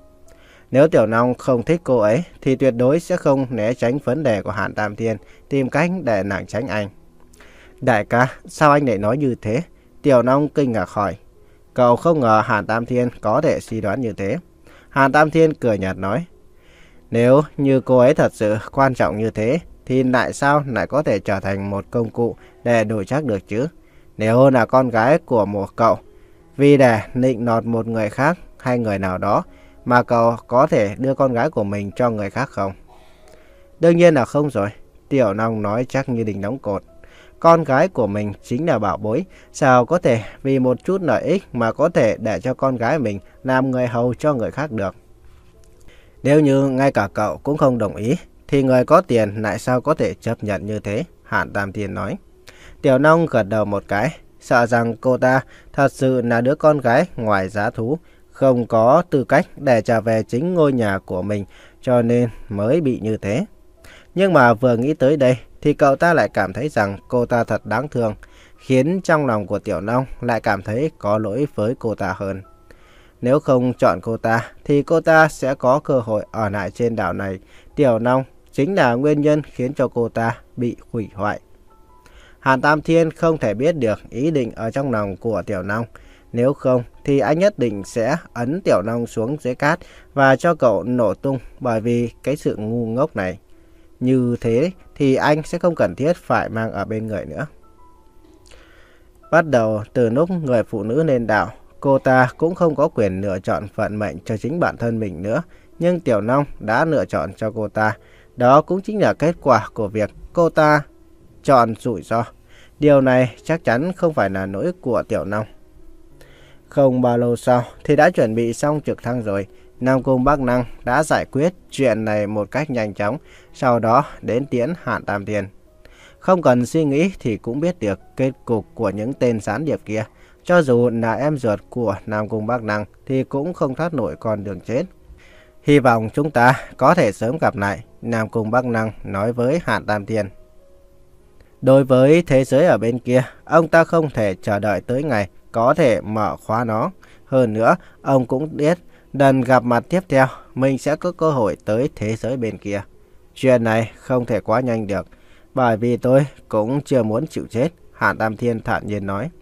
Nếu Tiểu Long không thích cô ấy thì tuyệt đối sẽ không né tránh vấn đề của Hàn Tam Thiên, tìm cách để lảng tránh anh. Đại ca, sao anh lại nói như thế? Tiểu Long kinh ngạc hỏi. Cậu không ngờ Hàn Tam Thiên có thể suy đoán như thế. Hàn Tam Thiên cười nhạt nói. Nếu như cô ấy thật sự quan trọng như thế thì tại sao lại có thể trở thành một công cụ để đổi trác được chứ? Nếu là con gái của một cậu, vì để nịnh nọt một người khác hay người nào đó mà cậu có thể đưa con gái của mình cho người khác không? Đương nhiên là không rồi. Tiểu Long nói chắc như đinh đóng cột. Con gái của mình chính là bảo bối, sao có thể vì một chút lợi ích mà có thể để cho con gái mình làm người hầu cho người khác được? Nếu như ngay cả cậu cũng không đồng ý thì người có tiền lại sao có thể chấp nhận như thế? Hàn Tam Thiên nói. Tiểu Long gật đầu một cái, sợ rằng cô ta thật sự là đứa con gái ngoài giá thú, không có tư cách để trở về chính ngôi nhà của mình, cho nên mới bị như thế. Nhưng mà vừa nghĩ tới đây thì cậu ta lại cảm thấy rằng cô ta thật đáng thương, khiến trong lòng của Tiểu Long lại cảm thấy có lỗi với cô ta hơn. Nếu không chọn cô ta thì cô ta sẽ có cơ hội ở lại trên đảo này. Tiểu Long chính là nguyên nhân khiến cho cô ta bị hủy hoại. Hàn Tam Thiên không thể biết được ý định ở trong lòng của Tiểu Long. Nếu không thì anh nhất định sẽ ấn Tiểu Long xuống dưới cát và cho cậu nổ tung bởi vì cái sự ngu ngốc này. Như thế thì anh sẽ không cần thiết phải mang ở bên người nữa. Bắt đầu từ lúc người phụ nữ lên đảo, cô ta cũng không có quyền lựa chọn vận mệnh cho chính bản thân mình nữa. Nhưng Tiểu Long đã lựa chọn cho cô ta. Đó cũng chính là kết quả của việc cô ta chọn rủi ro. Điều này chắc chắn không phải là lỗi của Tiểu Long. Không bao lâu sau thì đã chuẩn bị xong trực thăng rồi. Nam Cung Bắc Năng đã giải quyết chuyện này một cách nhanh chóng, sau đó đến tiễn Hàn Tam Thiên. Không cần suy nghĩ thì cũng biết được kết cục của những tên gián điệp kia. Cho dù là em ruột của Nam Cung Bắc Năng thì cũng không thoát nổi con đường chết. Hy vọng chúng ta có thể sớm gặp lại, Nam Cung Bắc Năng nói với Hàn Tam Thiên. Đối với thế giới ở bên kia, ông ta không thể chờ đợi tới ngày có thể mở khóa nó. Hơn nữa, ông cũng biết lần gặp mặt tiếp theo mình sẽ có cơ hội tới thế giới bên kia. Chuyện này không thể quá nhanh được, bởi vì tôi cũng chưa muốn chịu chết, Hàn Tam Thiên thản nhiên nói.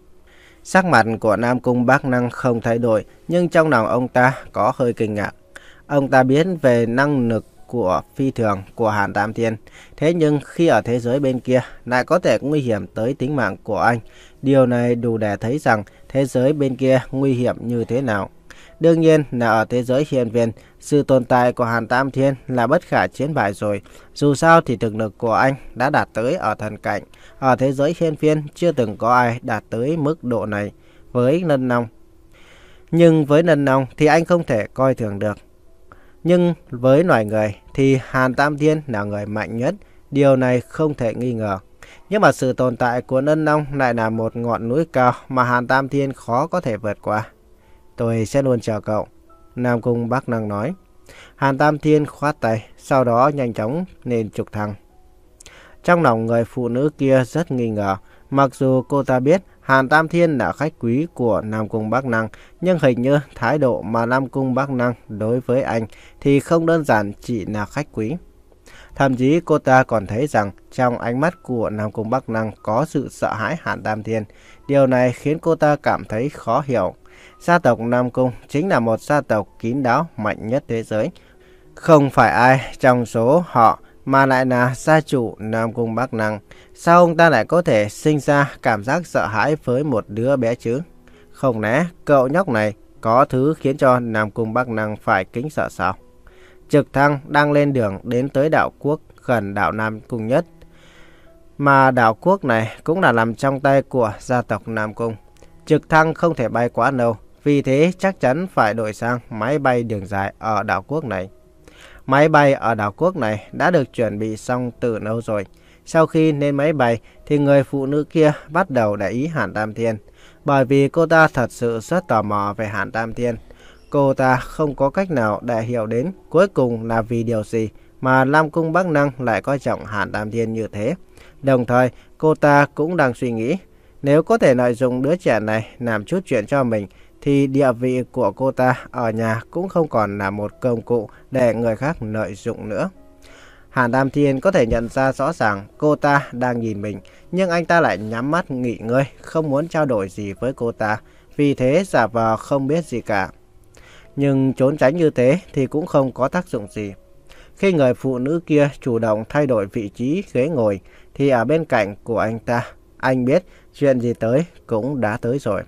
Sắc mặt của Nam Cung Bắc Năng không thay đổi, nhưng trong lòng ông ta có hơi kinh ngạc. Ông ta biết về năng lực của phi thường của Hàn Tam Thiên, thế nhưng khi ở thế giới bên kia lại có thể nguy hiểm tới tính mạng của anh. Điều này đủ để thấy rằng thế giới bên kia nguy hiểm như thế nào. Đương nhiên là ở thế giới hiên viên, sự tồn tại của Hàn Tam Thiên là bất khả chiến bại rồi. Dù sao thì thực lực của anh đã đạt tới ở thần cảnh. Ở thế giới hiên viên chưa từng có ai đạt tới mức độ này với Lân Long. Nhưng với Lân Long thì anh không thể coi thường được. Nhưng với loài người thì Hàn Tam Thiên là người mạnh nhất. Điều này không thể nghi ngờ. Nhưng mà sự tồn tại của Lân Long lại là một ngọn núi cao mà Hàn Tam Thiên khó có thể vượt qua. Tôi sẽ luôn chờ cậu, Nam Cung Bắc Năng nói. Hàn Tam Thiên khoát tay, sau đó nhanh chóng lên trực thăng. Trong lòng người phụ nữ kia rất nghi ngờ. Mặc dù cô ta biết Hàn Tam Thiên là khách quý của Nam Cung Bắc Năng, nhưng hình như thái độ mà Nam Cung Bắc Năng đối với anh thì không đơn giản chỉ là khách quý. Thậm chí cô ta còn thấy rằng trong ánh mắt của Nam Cung Bắc Năng có sự sợ hãi Hàn Tam Thiên. Điều này khiến cô ta cảm thấy khó hiểu. Gia tộc Nam Cung chính là một gia tộc kín đáo mạnh nhất thế giới. Không phải ai trong số họ mà lại là gia chủ Nam Cung Bắc Năng. Sao ông ta lại có thể sinh ra cảm giác sợ hãi với một đứa bé chứ? Không lẽ cậu nhóc này có thứ khiến cho Nam Cung Bắc Năng phải kính sợ sao? Trực thăng đang lên đường đến tới đảo quốc gần đảo Nam Cung nhất. Mà đảo quốc này cũng là nằm trong tay của gia tộc Nam Cung. Trực thăng không thể bay quá lâu, vì thế chắc chắn phải đổi sang máy bay đường dài ở đảo quốc này. Máy bay ở đảo quốc này đã được chuẩn bị xong từ lâu rồi. Sau khi lên máy bay thì người phụ nữ kia bắt đầu để ý Hàn Tam Thiên. Bởi vì cô ta thật sự rất tò mò về Hàn Tam Thiên. Cô ta không có cách nào để hiểu đến cuối cùng là vì điều gì mà Nam Cung Bắc Năng lại coi trọng Hàn Tam Thiên như thế. Đồng thời cô ta cũng đang suy nghĩ, nếu có thể lợi dụng đứa trẻ này làm chút chuyện cho mình thì địa vị của cô ta ở nhà cũng không còn là một công cụ để người khác lợi dụng nữa. Hàn Tam Thiên có thể nhận ra rõ ràng cô ta đang nhìn mình, nhưng anh ta lại nhắm mắt nghỉ ngơi, không muốn trao đổi gì với cô ta, vì thế giả vờ không biết gì cả. Nhưng trốn tránh như thế thì cũng không có tác dụng gì. Khi người phụ nữ kia chủ động thay đổi vị trí ghế ngồi thì ở bên cạnh của anh ta, anh biết chuyện gì tới cũng đã tới rồi.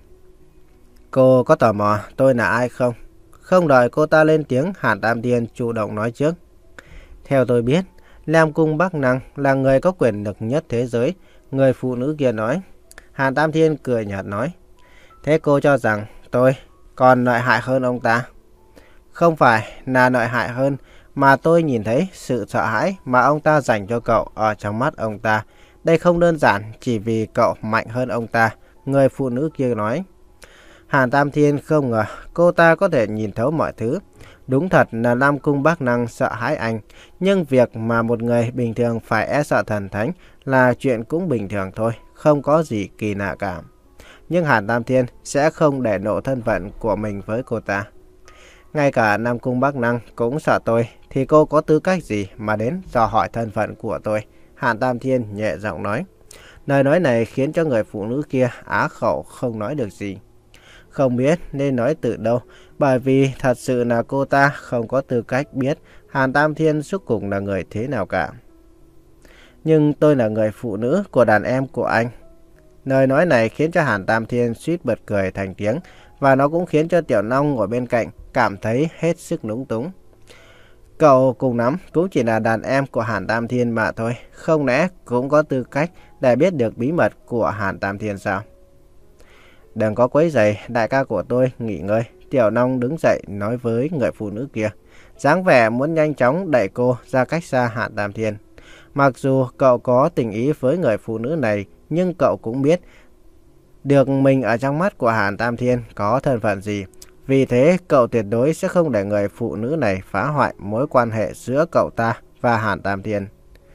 Cô có tò mò tôi là ai không? Không đợi cô ta lên tiếng, Hàn Tam Thiên chủ động nói trước. Theo tôi biết, Nam Cung Bắc Năng là người có quyền lực nhất thế giới, người phụ nữ kia nói. Hàn Tam Thiên cười nhạt nói. Thế cô cho rằng tôi còn lợi hại hơn ông ta? Không phải là lợi hại hơn, mà tôi nhìn thấy sự sợ hãi mà ông ta dành cho cậu ở trong mắt ông ta. Đây không đơn giản chỉ vì cậu mạnh hơn ông ta, người phụ nữ kia nói. Hàn Tam Thiên không ngờ cô ta có thể nhìn thấu mọi thứ. Đúng thật là Nam Cung Bác Năng sợ hãi anh, nhưng việc mà một người bình thường phải e sợ thần thánh là chuyện cũng bình thường thôi, không có gì kỳ lạ cả. Nhưng Hàn Tam Thiên sẽ không để lộ thân phận của mình với cô ta. Ngay cả Nam Cung Bác Năng cũng sợ tôi, thì cô có tư cách gì mà đến dò hỏi thân phận của tôi? Hàn Tam Thiên nhẹ giọng nói. Lời nói này khiến cho người phụ nữ kia á khẩu không nói được gì. Không biết nên nói từ đâu, bởi vì thật sự là cô ta không có tư cách biết Hàn Tam Thiên suốt cùng là người thế nào cả. Nhưng tôi là người phụ nữ của đàn em của anh. Lời nói này khiến cho Hàn Tam Thiên suýt bật cười thành tiếng, và nó cũng khiến cho Tiểu Long ngồi bên cạnh cảm thấy hết sức lúng túng. Cậu cùng lắm cũng chỉ là đàn em của Hàn Tam Thiên mà thôi, không lẽ cũng có tư cách để biết được bí mật của Hàn Tam Thiên sao? Đừng có quấy rầy đại ca của tôi nghỉ ngơi. Tiểu Long đứng dậy nói với người phụ nữ kia, dáng vẻ muốn nhanh chóng đẩy cô ra cách xa Hàn Tam Thiên. Mặc dù cậu có tình ý với người phụ nữ này, nhưng cậu cũng biết được mình ở trong mắt của Hàn Tam Thiên có thân phận gì. Vì thế cậu tuyệt đối sẽ không để người phụ nữ này phá hoại mối quan hệ giữa cậu ta và Hàn Tam Thiên.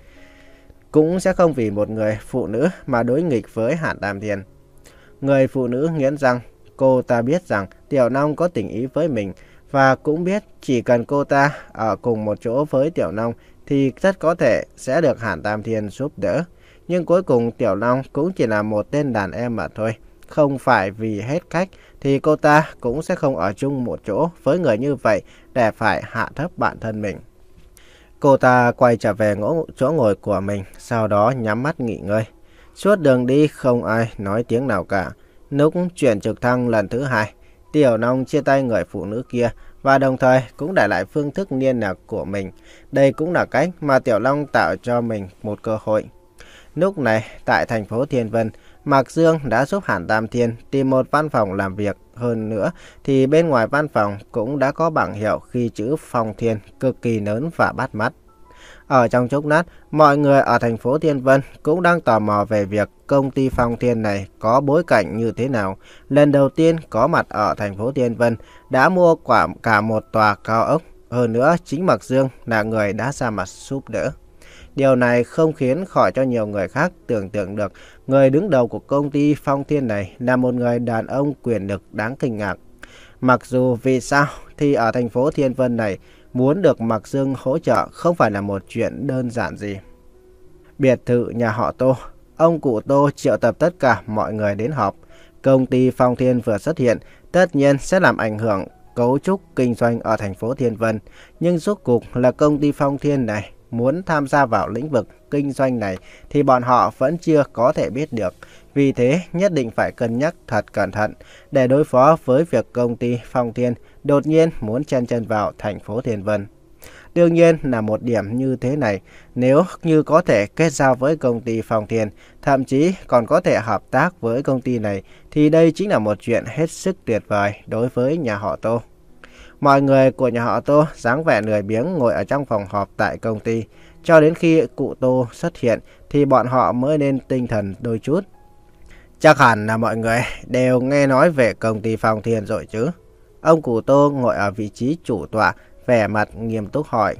Cũng sẽ không vì một người phụ nữ mà đối nghịch với Hàn Tam Thiên. Người phụ nữ nghiến răng, cô ta biết rằng Tiểu Long có tình ý với mình, và cũng biết chỉ cần cô ta ở cùng một chỗ với Tiểu Long thì rất có thể sẽ được Hàn Tam Thiên giúp đỡ. Nhưng cuối cùng Tiểu Long cũng chỉ là một tên đàn em mà thôi. Không phải vì hết cách thì cô ta cũng sẽ không ở chung một chỗ với người như vậy để phải hạ thấp bản thân mình. Cô ta quay trở về ngõ chỗ ngồi của mình, sau đó nhắm mắt nghỉ ngơi. Suốt đường đi không ai nói tiếng nào cả. Lúc chuyển trực thăng lần thứ hai, Tiểu Long chia tay người phụ nữ kia và đồng thời cũng để lại phương thức liên lạc của mình. Đây cũng là cách mà Tiểu Long tạo cho mình một cơ hội. Lúc này, tại thành phố Thiên Vân, Mạc Dương đã giúp Hàn Tam Thiên tìm một văn phòng làm việc. Hơn nữa, thì bên ngoài văn phòng cũng đã có bảng hiệu ghi chữ Phong Thiên cực kỳ lớn và bắt mắt. Ở trong chốc lát, mọi người ở thành phố Thiên Vân cũng đang tò mò về việc công ty Phong Thiên này có bối cảnh như thế nào. Lần đầu tiên có mặt ở thành phố Thiên Vân đã mua quả cả một tòa cao ốc. Hơn nữa, chính Mạc Dương là người đã ra mặt giúp đỡ. Điều này không khiến khỏi cho nhiều người khác tưởng tượng được người đứng đầu của công ty Phong Thiên này là một người đàn ông quyền lực đáng kinh ngạc. Mặc dù vì sao thì ở thành phố Thiên Vân này, muốn được Mạc Dương hỗ trợ không phải là một chuyện đơn giản gì. Biệt thự nhà họ Tô, ông cụ Tô triệu tập tất cả mọi người đến họp. Công ty Phong Thiên vừa xuất hiện, tất nhiên sẽ làm ảnh hưởng cấu trúc kinh doanh ở thành phố Thiên Vân. Nhưng rốt cuộc là công ty Phong Thiên này muốn tham gia vào lĩnh vực kinh doanh này thì bọn họ vẫn chưa có thể biết được. Vì thế nhất định phải cân nhắc thật cẩn thận để đối phó với việc công ty Phong Thiên đột nhiên muốn chen chân vào thành phố Thiên Vân. Đương nhiên là một điểm như thế này, nếu như có thể kết giao với công ty Phong Thiên, thậm chí còn có thể hợp tác với công ty này, thì đây chính là một chuyện hết sức tuyệt vời đối với nhà họ Tô. Mọi người của nhà họ Tô dáng vẻ lười biếng ngồi ở trong phòng họp tại công ty. Cho đến khi cụ Tô xuất hiện thì bọn họ mới lên tinh thần đôi chút. Chắc hẳn là mọi người đều nghe nói về công ty Phong Thiên rồi chứ. Ông cụ Tô ngồi ở vị trí chủ tọa, vẻ mặt nghiêm túc hỏi.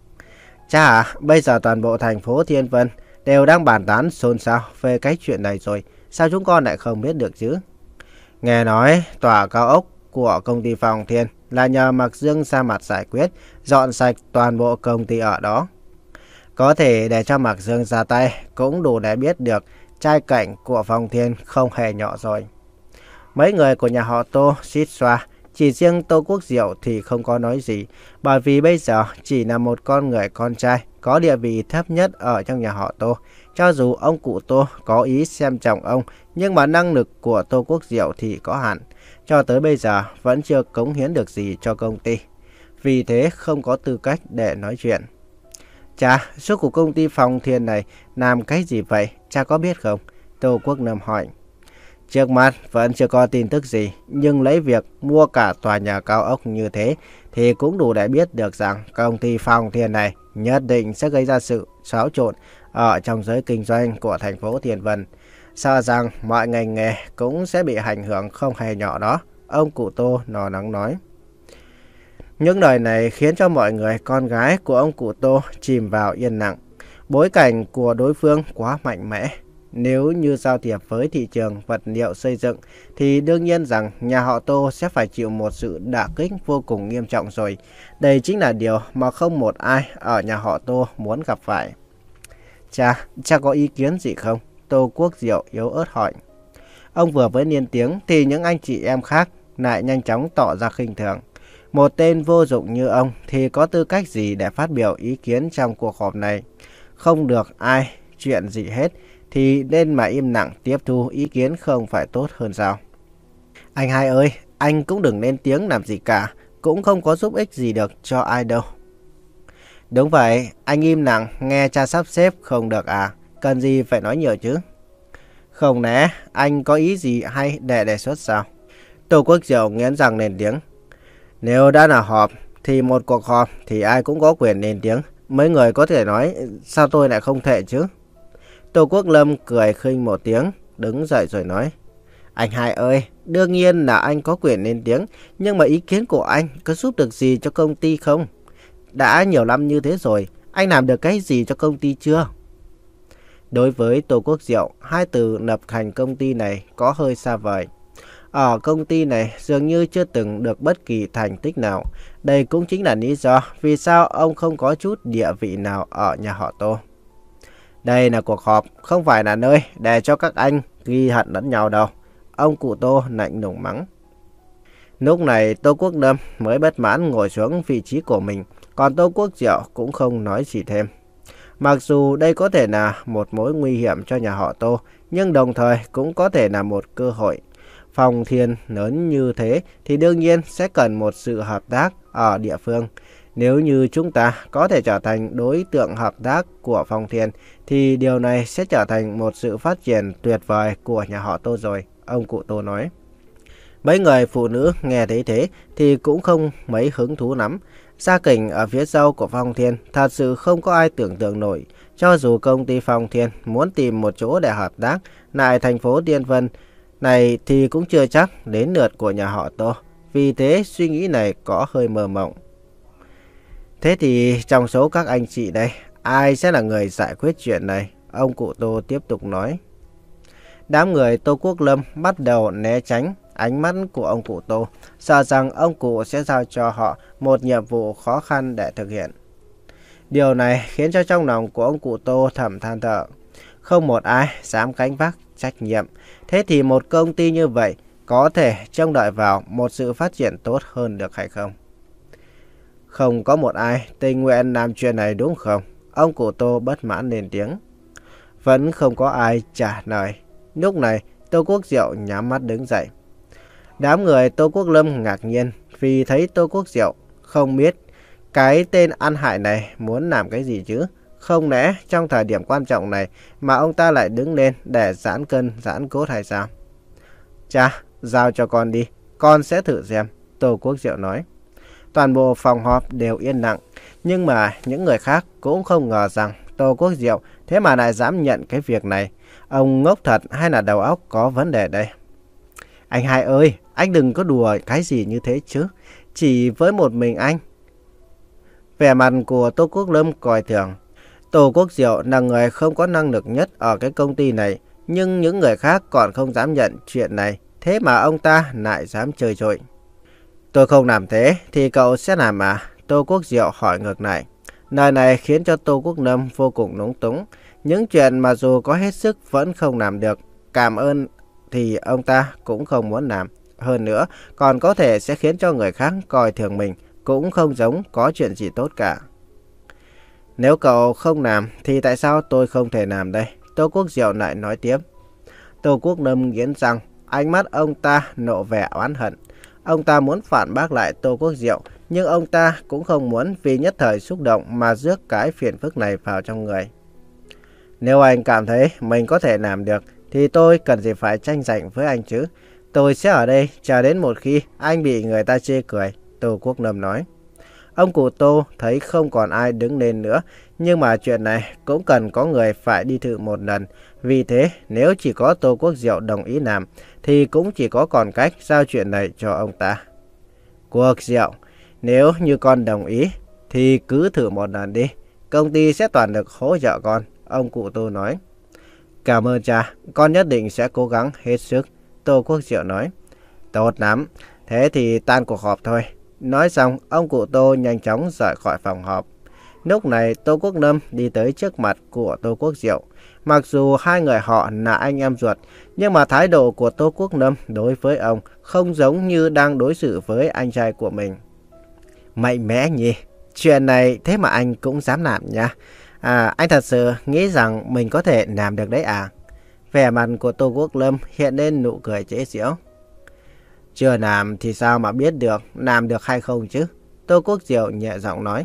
Cha à, bây giờ toàn bộ thành phố Thiên Vân đều đang bàn tán xôn xao về cái chuyện này rồi. Sao chúng con lại không biết được chứ? Nghe nói tòa cao ốc của công ty Phong Thiên là nhờ Mạc Dương ra mặt giải quyết, dọn sạch toàn bộ công ty ở đó. Có thể để cho Mạc Dương ra tay cũng đủ để biết được trai cảnh của Phong Thiên không hề nhỏ rồi. Mấy người của nhà họ Tô xít xoa, chỉ riêng Tô Quốc Diệu thì không có nói gì, bởi vì bây giờ chỉ là một con người con trai có địa vị thấp nhất ở trong nhà họ Tô. Cho dù ông cụ Tô có ý xem trọng ông, nhưng mà năng lực của Tô Quốc Diệu thì có hạn. Cho tới bây giờ vẫn chưa cống hiến được gì cho công ty. Vì thế không có tư cách để nói chuyện. Cha, số của công ty Phong Thiên này làm cái gì vậy? Cha có biết không? Tô Quốc Lâm hỏi. Trước mắt vẫn chưa có tin tức gì, nhưng lấy việc mua cả tòa nhà cao ốc như thế thì cũng đủ để biết được rằng công ty Phong Thiên này nhất định sẽ gây ra sự xáo trộn ở trong giới kinh doanh của thành phố Thiên Vân. Sợ rằng mọi ngành nghề cũng sẽ bị ảnh hưởng không hề nhỏ đó, ông cụ Tô lo lắng nói. Những lời này khiến cho mọi người con gái của ông cụ Tô chìm vào yên lặng. Bối cảnh của đối phương quá mạnh mẽ. Nếu như giao thiệp với thị trường vật liệu xây dựng thì đương nhiên rằng nhà họ Tô sẽ phải chịu một sự đả kích vô cùng nghiêm trọng rồi. Đây chính là điều mà không một ai ở nhà họ Tô muốn gặp phải. Cha, cha có ý kiến gì không? Tô Quốc Diệu yếu ớt hỏi. Ông vừa mới lên tiếng thì những anh chị em khác lại nhanh chóng tỏ ra khinh thường. Một tên vô dụng như ông thì có tư cách gì để phát biểu ý kiến trong cuộc họp này? Không được ai chuyện gì hết thì nên mà im lặng tiếp thu ý kiến không phải tốt hơn sao? Anh hai ơi, anh cũng đừng lên tiếng làm gì cả, cũng không có giúp ích gì được cho ai đâu. Đúng vậy, anh im lặng nghe cha sắp xếp không được à? Cần gì phải nói nhiều chứ? Không lẽ anh có ý gì hay để đề xuất sao? Tô Quốc Diệu nghiến răng lên tiếng. Nếu đã là họp thì một cuộc họp thì ai cũng có quyền lên tiếng. Mấy người có thể nói sao tôi lại không thể chứ? Tô Quốc Lâm cười khinh một tiếng, đứng dậy rồi nói. Anh hai ơi, đương nhiên là anh có quyền lên tiếng, nhưng mà ý kiến của anh có giúp được gì cho công ty không? Đã nhiều năm như thế rồi, anh làm được cái gì cho công ty chưa? Đối với Tô Quốc Diệu, hai từ lập thành công ty này có hơi xa vời. Ở công ty này dường như chưa từng được bất kỳ thành tích nào. Đây cũng chính là lý do vì sao ông không có chút địa vị nào ở nhà họ Tô. Đây là cuộc họp, không phải là nơi để cho các anh ghi hận lẫn nhau đâu. Ông cụ Tô lạnh lùng mắng. Lúc này Tô Quốc Lâm mới bất mãn ngồi xuống vị trí của mình, còn Tô Quốc Diệu cũng không nói gì thêm. Mặc dù đây có thể là một mối nguy hiểm cho nhà họ Tô, nhưng đồng thời cũng có thể là một cơ hội. Phong Thiên lớn như thế thì đương nhiên sẽ cần một sự hợp tác ở địa phương. Nếu như chúng ta có thể trở thành đối tượng hợp tác của Phong Thiên thì điều này sẽ trở thành một sự phát triển tuyệt vời của nhà họ Tô rồi, ông cụ Tô nói. Mấy người phụ nữ nghe thấy thế thì cũng không mấy hứng thú lắm. Gia cảnh ở phía sau của Phong Thiên thật sự không có ai tưởng tượng nổi. Cho dù công ty Phong Thiên muốn tìm một chỗ để hợp tác tại thành phố Tiên Vân này thì cũng chưa chắc đến lượt của nhà họ Tô. Vì thế suy nghĩ này có hơi mơ mộng. Thế thì trong số các anh chị đây, ai sẽ là người giải quyết chuyện này? Ông cụ Tô tiếp tục nói. Đám người Tô Quốc Lâm bắt đầu né tránh ánh mắt của ông cụ Tô, sợ rằng ông cụ sẽ giao cho họ một nhiệm vụ khó khăn để thực hiện. Điều này khiến cho trong lòng của ông cụ Tô thầm than thở. Không một ai dám gánh vác trách nhiệm. Thế thì một công ty như vậy có thể trông đợi vào một sự phát triển tốt hơn được hay không? Không có một ai tình nguyện làm chuyện này đúng không? Ông cụ Tô bất mãn lên tiếng. Vẫn không có ai trả lời. Lúc này Tô Quốc Diệu nhắm mắt đứng dậy. Đám người Tô Quốc Lâm ngạc nhiên vì thấy Tô Quốc Diệu không biết cái tên ăn hại này muốn làm cái gì chứ. Không lẽ trong thời điểm quan trọng này mà ông ta lại đứng lên để giãn cân giãn cốt hay sao? Cha, giao cho con đi, con sẽ thử xem, Tô Quốc Diệu nói. Toàn bộ phòng họp đều yên lặng, nhưng mà những người khác cũng không ngờ rằng Tô Quốc Diệu thế mà lại dám nhận cái việc này. Ông ngốc thật hay là đầu óc có vấn đề đây? Anh hai ơi, anh đừng có đùa cái gì như thế chứ, chỉ với một mình anh. Vẻ mặt của Tô Quốc Lâm coi thường. Tô Quốc Diệu là người không có năng lực nhất ở cái công ty này, nhưng những người khác còn không dám nhận chuyện này, thế mà ông ta lại dám chơi trội. Tôi không làm thế thì cậu sẽ làm à? Tô Quốc Diệu hỏi ngược lại. Lời này khiến cho Tô Quốc Lâm vô cùng lúng túng. Những chuyện mà dù có hết sức vẫn không làm được. Cảm ơn thì ông ta cũng không muốn làm. Hơn nữa còn có thể sẽ khiến cho người khác coi thường mình, cũng không giống có chuyện gì tốt cả. Nếu cậu không làm thì tại sao tôi không thể làm đây? Tô Quốc Diệu lại nói tiếp. Tô Quốc Lâm nghiến răng, ánh mắt ông ta nộ vẻ oán hận. Ông ta muốn phản bác lại Tô Quốc Diệu, nhưng ông ta cũng không muốn vì nhất thời xúc động mà rước cái phiền phức này vào trong người. Nếu anh cảm thấy mình có thể làm được, thì tôi cần gì phải tranh giành với anh chứ? Tôi sẽ ở đây chờ đến một khi anh bị người ta chê cười, Tô Quốc Lâm nói. Ông cụ Tô thấy không còn ai đứng lên nữa, nhưng mà chuyện này cũng cần có người phải đi thử một lần. Vì thế, nếu chỉ có Tô Quốc Diệu đồng ý làm, thì cũng chỉ có còn cách giao chuyện này cho ông ta. Quốc Diệu, Nếu như con đồng ý thì cứ thử một lần đi. Công ty sẽ toàn lực hỗ trợ con, ông cụ Tô nói. Cảm ơn cha, con nhất định sẽ cố gắng hết sức, Tô Quốc Diệu nói. Tốt lắm, thế thì tan cuộc họp thôi. Nói xong, ông cụ Tô nhanh chóng rời khỏi phòng họp. Lúc này Tô Quốc Lâm đi tới trước mặt của Tô Quốc Diệu. Mặc dù hai người họ là anh em ruột, nhưng mà thái độ của Tô Quốc Lâm đối với ông không giống như đang đối xử với anh trai của mình. Mạnh mẽ nhỉ, chuyện này thế mà anh cũng dám làm nha. À, anh thật sự nghĩ rằng mình có thể làm được đấy à? Vẻ mặt của Tô Quốc Lâm hiện lên nụ cười chế giễu. Chưa làm thì sao mà biết được làm được hay không chứ? Tô Quốc Diệu nhẹ giọng nói.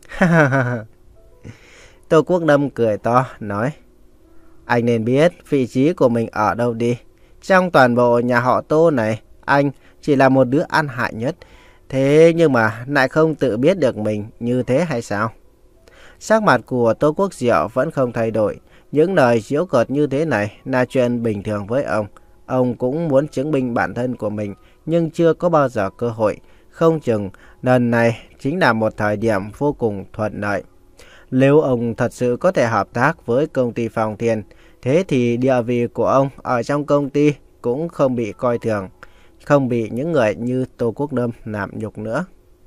Tô Quốc Lâm cười to nói. Anh nên biết vị trí của mình ở đâu đi. Trong toàn bộ nhà họ Tô này, anh chỉ là một đứa ăn hại nhất. Thế nhưng mà lại không tự biết được mình như thế hay sao? Sắc mặt của Tô Quốc Diệu vẫn không thay đổi. Những lời giễu cợt như thế này là chuyện bình thường với ông. Ông cũng muốn chứng minh bản thân của mình, nhưng chưa có bao giờ cơ hội. Không chừng lần này chính là một thời điểm vô cùng thuận lợi. Nếu ông thật sự có thể hợp tác với công ty Phong Thiên, thế thì địa vị của ông ở trong công ty cũng không bị coi thường, không bị những người như Tô Quốc Lâm làm nhục nữa.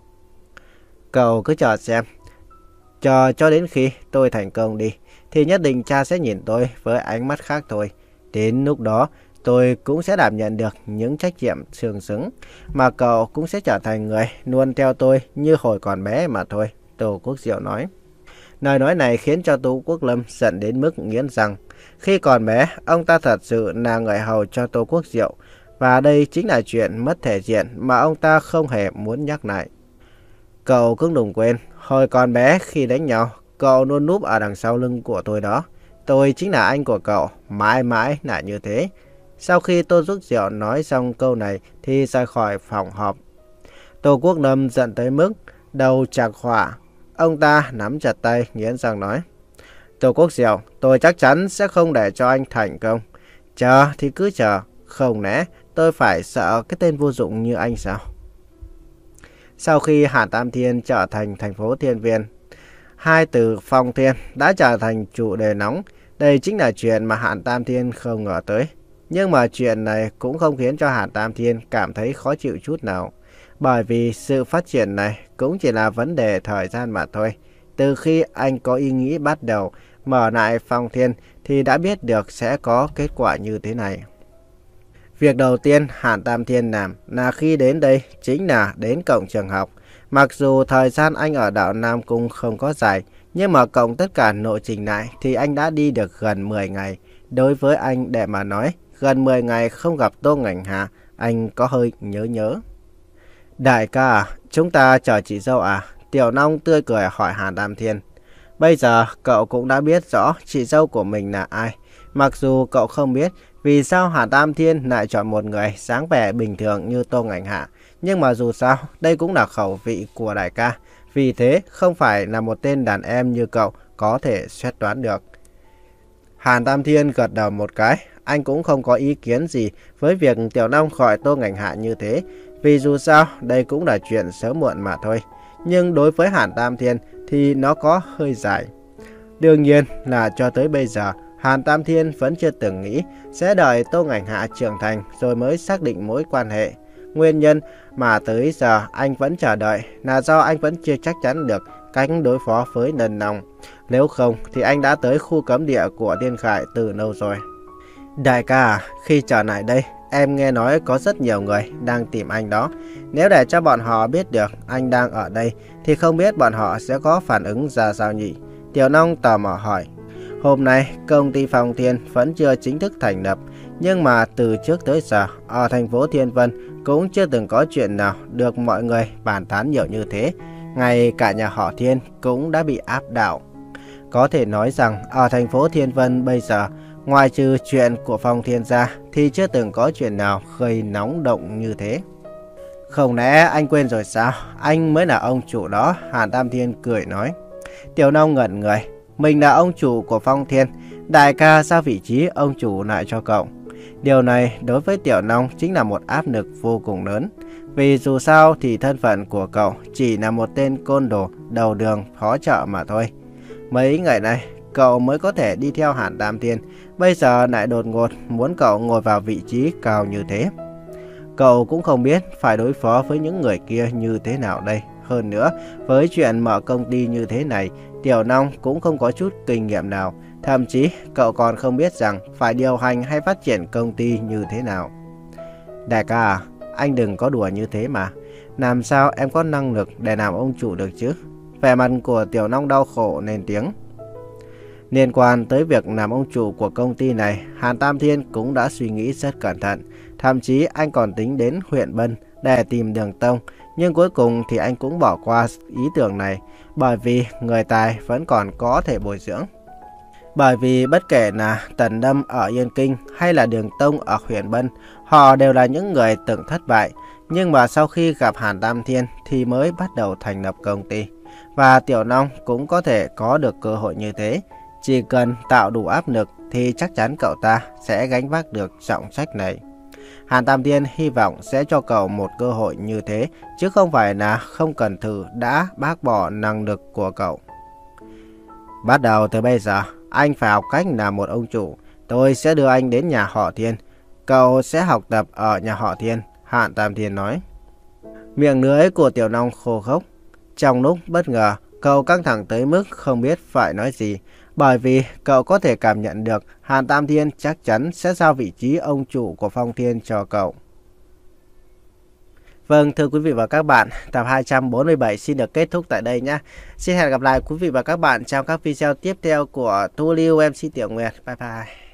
Cậu cứ chờ xem. Chờ cho đến khi tôi thành công đi, thì nhất định cha sẽ nhìn tôi với ánh mắt khác thôi. Đến lúc đó, tôi cũng sẽ đảm nhận được những trách nhiệm xương xứng, mà cậu cũng sẽ trở thành người luôn theo tôi như hồi còn bé mà thôi, Tô Quốc Diệu nói. Lời nói này khiến cho Tô Quốc Lâm giận đến mức nghiến răng. Khi còn bé, ông ta thật sự là người hầu cho Tô Quốc Diệu, và đây chính là chuyện mất thể diện mà ông ta không hề muốn nhắc lại. Cậu cũng đừng quên, hồi còn bé khi đánh nhau, cậu luôn núp ở đằng sau lưng của tôi đó. Tôi chính là anh của cậu, mãi mãi là như thế. Sau khi Tô Quốc Diệu nói xong câu này thì rời khỏi phòng họp. Tô Quốc Lâm giận tới mức đầu chạc hỏa. Ông ta nắm chặt tay nghiến răng nói. Tô Quốc Diệu, tôi chắc chắn sẽ không để cho anh thành công. Chờ thì cứ chờ, không lẽ tôi phải sợ cái tên vô dụng như anh sao? Sau khi Hàn Tam Thiên trở thành thành phố Thiên Viên, hai từ Phong Thiên đã trở thành chủ đề nóng. Đây chính là chuyện mà Hàn Tam Thiên không ngờ tới. Nhưng mà chuyện này cũng không khiến cho Hàn Tam Thiên cảm thấy khó chịu chút nào. Bởi vì sự phát triển này cũng chỉ là vấn đề thời gian mà thôi. Từ khi anh có ý nghĩ bắt đầu mở lại Phong Thiên thì đã biết được sẽ có kết quả như thế này. Việc đầu tiên Hàn Tam Thiên làm là khi đến đây chính là đến cổng trường học. Mặc dù thời gian anh ở đảo Nam Cung không có dài, nhưng mà cộng tất cả lộ trình lại thì anh đã đi được gần mười ngày. Đối với anh để mà nói, gần mười ngày không gặp Tô Ngảnh Hà, anh có hơi nhớ nhớ. Đại ca à, chúng ta chờ chị dâu à? Tiểu Long tươi cười hỏi Hàn Tam Thiên. Bây giờ cậu cũng đã biết rõ chị dâu của mình là ai. Mặc dù cậu không biết vì sao Hàn Tam Thiên lại chọn một người dáng vẻ bình thường như Tô Ngảnh Hạ, nhưng mà dù sao đây cũng là khẩu vị của đại ca. Vì thế không phải là một tên đàn em như cậu có thể xét đoán được. Hàn Tam Thiên gật đầu một cái. Anh cũng không có ý kiến gì với việc Tiểu Long gọi Tô Ngảnh Hạ như thế. Vì dù sao đây cũng là chuyện sớm muộn mà thôi. Nhưng đối với Hàn Tam Thiên thì nó có hơi dài. Đương nhiên là cho tới bây giờ Hàn Tam Thiên vẫn chưa từng nghĩ sẽ đợi Tô Ngảnh Hạ trưởng thành rồi mới xác định mối quan hệ. Nguyên nhân mà tới giờ anh vẫn chờ đợi là do anh vẫn chưa chắc chắn được cách đối phó với Nần Long. Nếu không thì anh đã tới khu cấm địa của Thiên Khải từ lâu rồi. Đại ca à, khi trở lại đây, em nghe nói có rất nhiều người đang tìm anh đó. Nếu để cho bọn họ biết được anh đang ở đây thì không biết bọn họ sẽ có phản ứng ra sao nhỉ? Tiểu Long tò mò hỏi. Hôm nay công ty Phong Thiên vẫn chưa chính thức thành lập, nhưng mà từ trước tới giờ ở thành phố Thiên Vân cũng chưa từng có chuyện nào được mọi người bàn tán nhiều như thế. Ngay cả nhà họ Thiên cũng đã bị áp đảo. Có thể nói rằng ở thành phố Thiên Vân bây giờ, ngoài trừ chuyện của Phong Thiên ra thì chưa từng có chuyện nào gây nóng động như thế. Không lẽ anh quên rồi sao? Anh mới là ông chủ đó, Hàn Tam Thiên cười nói. Tiểu Long ngẩn người. Mình là ông chủ của Phong Thiên, đại ca giao vị trí ông chủ lại cho cậu. Điều này đối với Tiểu Long chính là một áp lực vô cùng lớn. Vì dù sao thì thân phận của cậu chỉ là một tên côn đồ đầu đường phó chợ mà thôi. Mấy ngày nay, cậu mới có thể đi theo Hàn Tam Thiên, bây giờ lại đột ngột muốn cậu ngồi vào vị trí cao như thế. Cậu cũng không biết phải đối phó với những người kia như thế nào đây. Hơn nữa, với chuyện mở công ty như thế này, Tiểu Long cũng không có chút kinh nghiệm nào. Thậm chí, cậu còn không biết rằng phải điều hành hay phát triển công ty như thế nào. Đại ca à, anh đừng có đùa như thế mà. Làm sao em có năng lực để làm ông chủ được chứ? Vẻ mặt của Tiểu Long đau khổ lên tiếng. Liên quan tới việc làm ông chủ của công ty này, Hàn Tam Thiên cũng đã suy nghĩ rất cẩn thận. Thậm chí anh còn tính đến huyện Bân để tìm Đường Tông. Nhưng cuối cùng thì anh cũng bỏ qua ý tưởng này, bởi vì người tài vẫn còn có thể bồi dưỡng. Bởi vì bất kể là Tần Lâm ở Yên Kinh hay là Đường Tông ở huyện Bân, họ đều là những người từng thất bại. Nhưng mà sau khi gặp Hàn Tam Thiên thì mới bắt đầu thành lập công ty. Và Tiểu Long cũng có thể có được cơ hội như thế. Chỉ cần tạo đủ áp lực thì chắc chắn cậu ta sẽ gánh vác được trọng trách này. Hàn Tam Thiên hy vọng sẽ cho cậu một cơ hội như thế, chứ không phải là không cần thử đã bác bỏ năng lực của cậu. Bắt đầu từ bây giờ, anh phải học cách làm một ông chủ. Tôi sẽ đưa anh đến nhà họ Thiên. Cậu sẽ học tập ở nhà họ Thiên, Hàn Tam Thiên nói. Miệng lưỡi của Tiểu Long khô khốc. Trong lúc bất ngờ, cậu căng thẳng tới mức không biết phải nói gì. Bởi vì cậu có thể cảm nhận được Hàn Tam Thiên chắc chắn sẽ giao vị trí ông chủ của Phong Thiên cho cậu. Vâng, thưa quý vị và các bạn, tập hai trăm bốn mươi bảy xin được kết thúc tại đây nhé. Xin hẹn gặp lại quý vị và các bạn trong các video tiếp theo của Tu Lưu em xê Tiểu Nguyệt. Bye bye.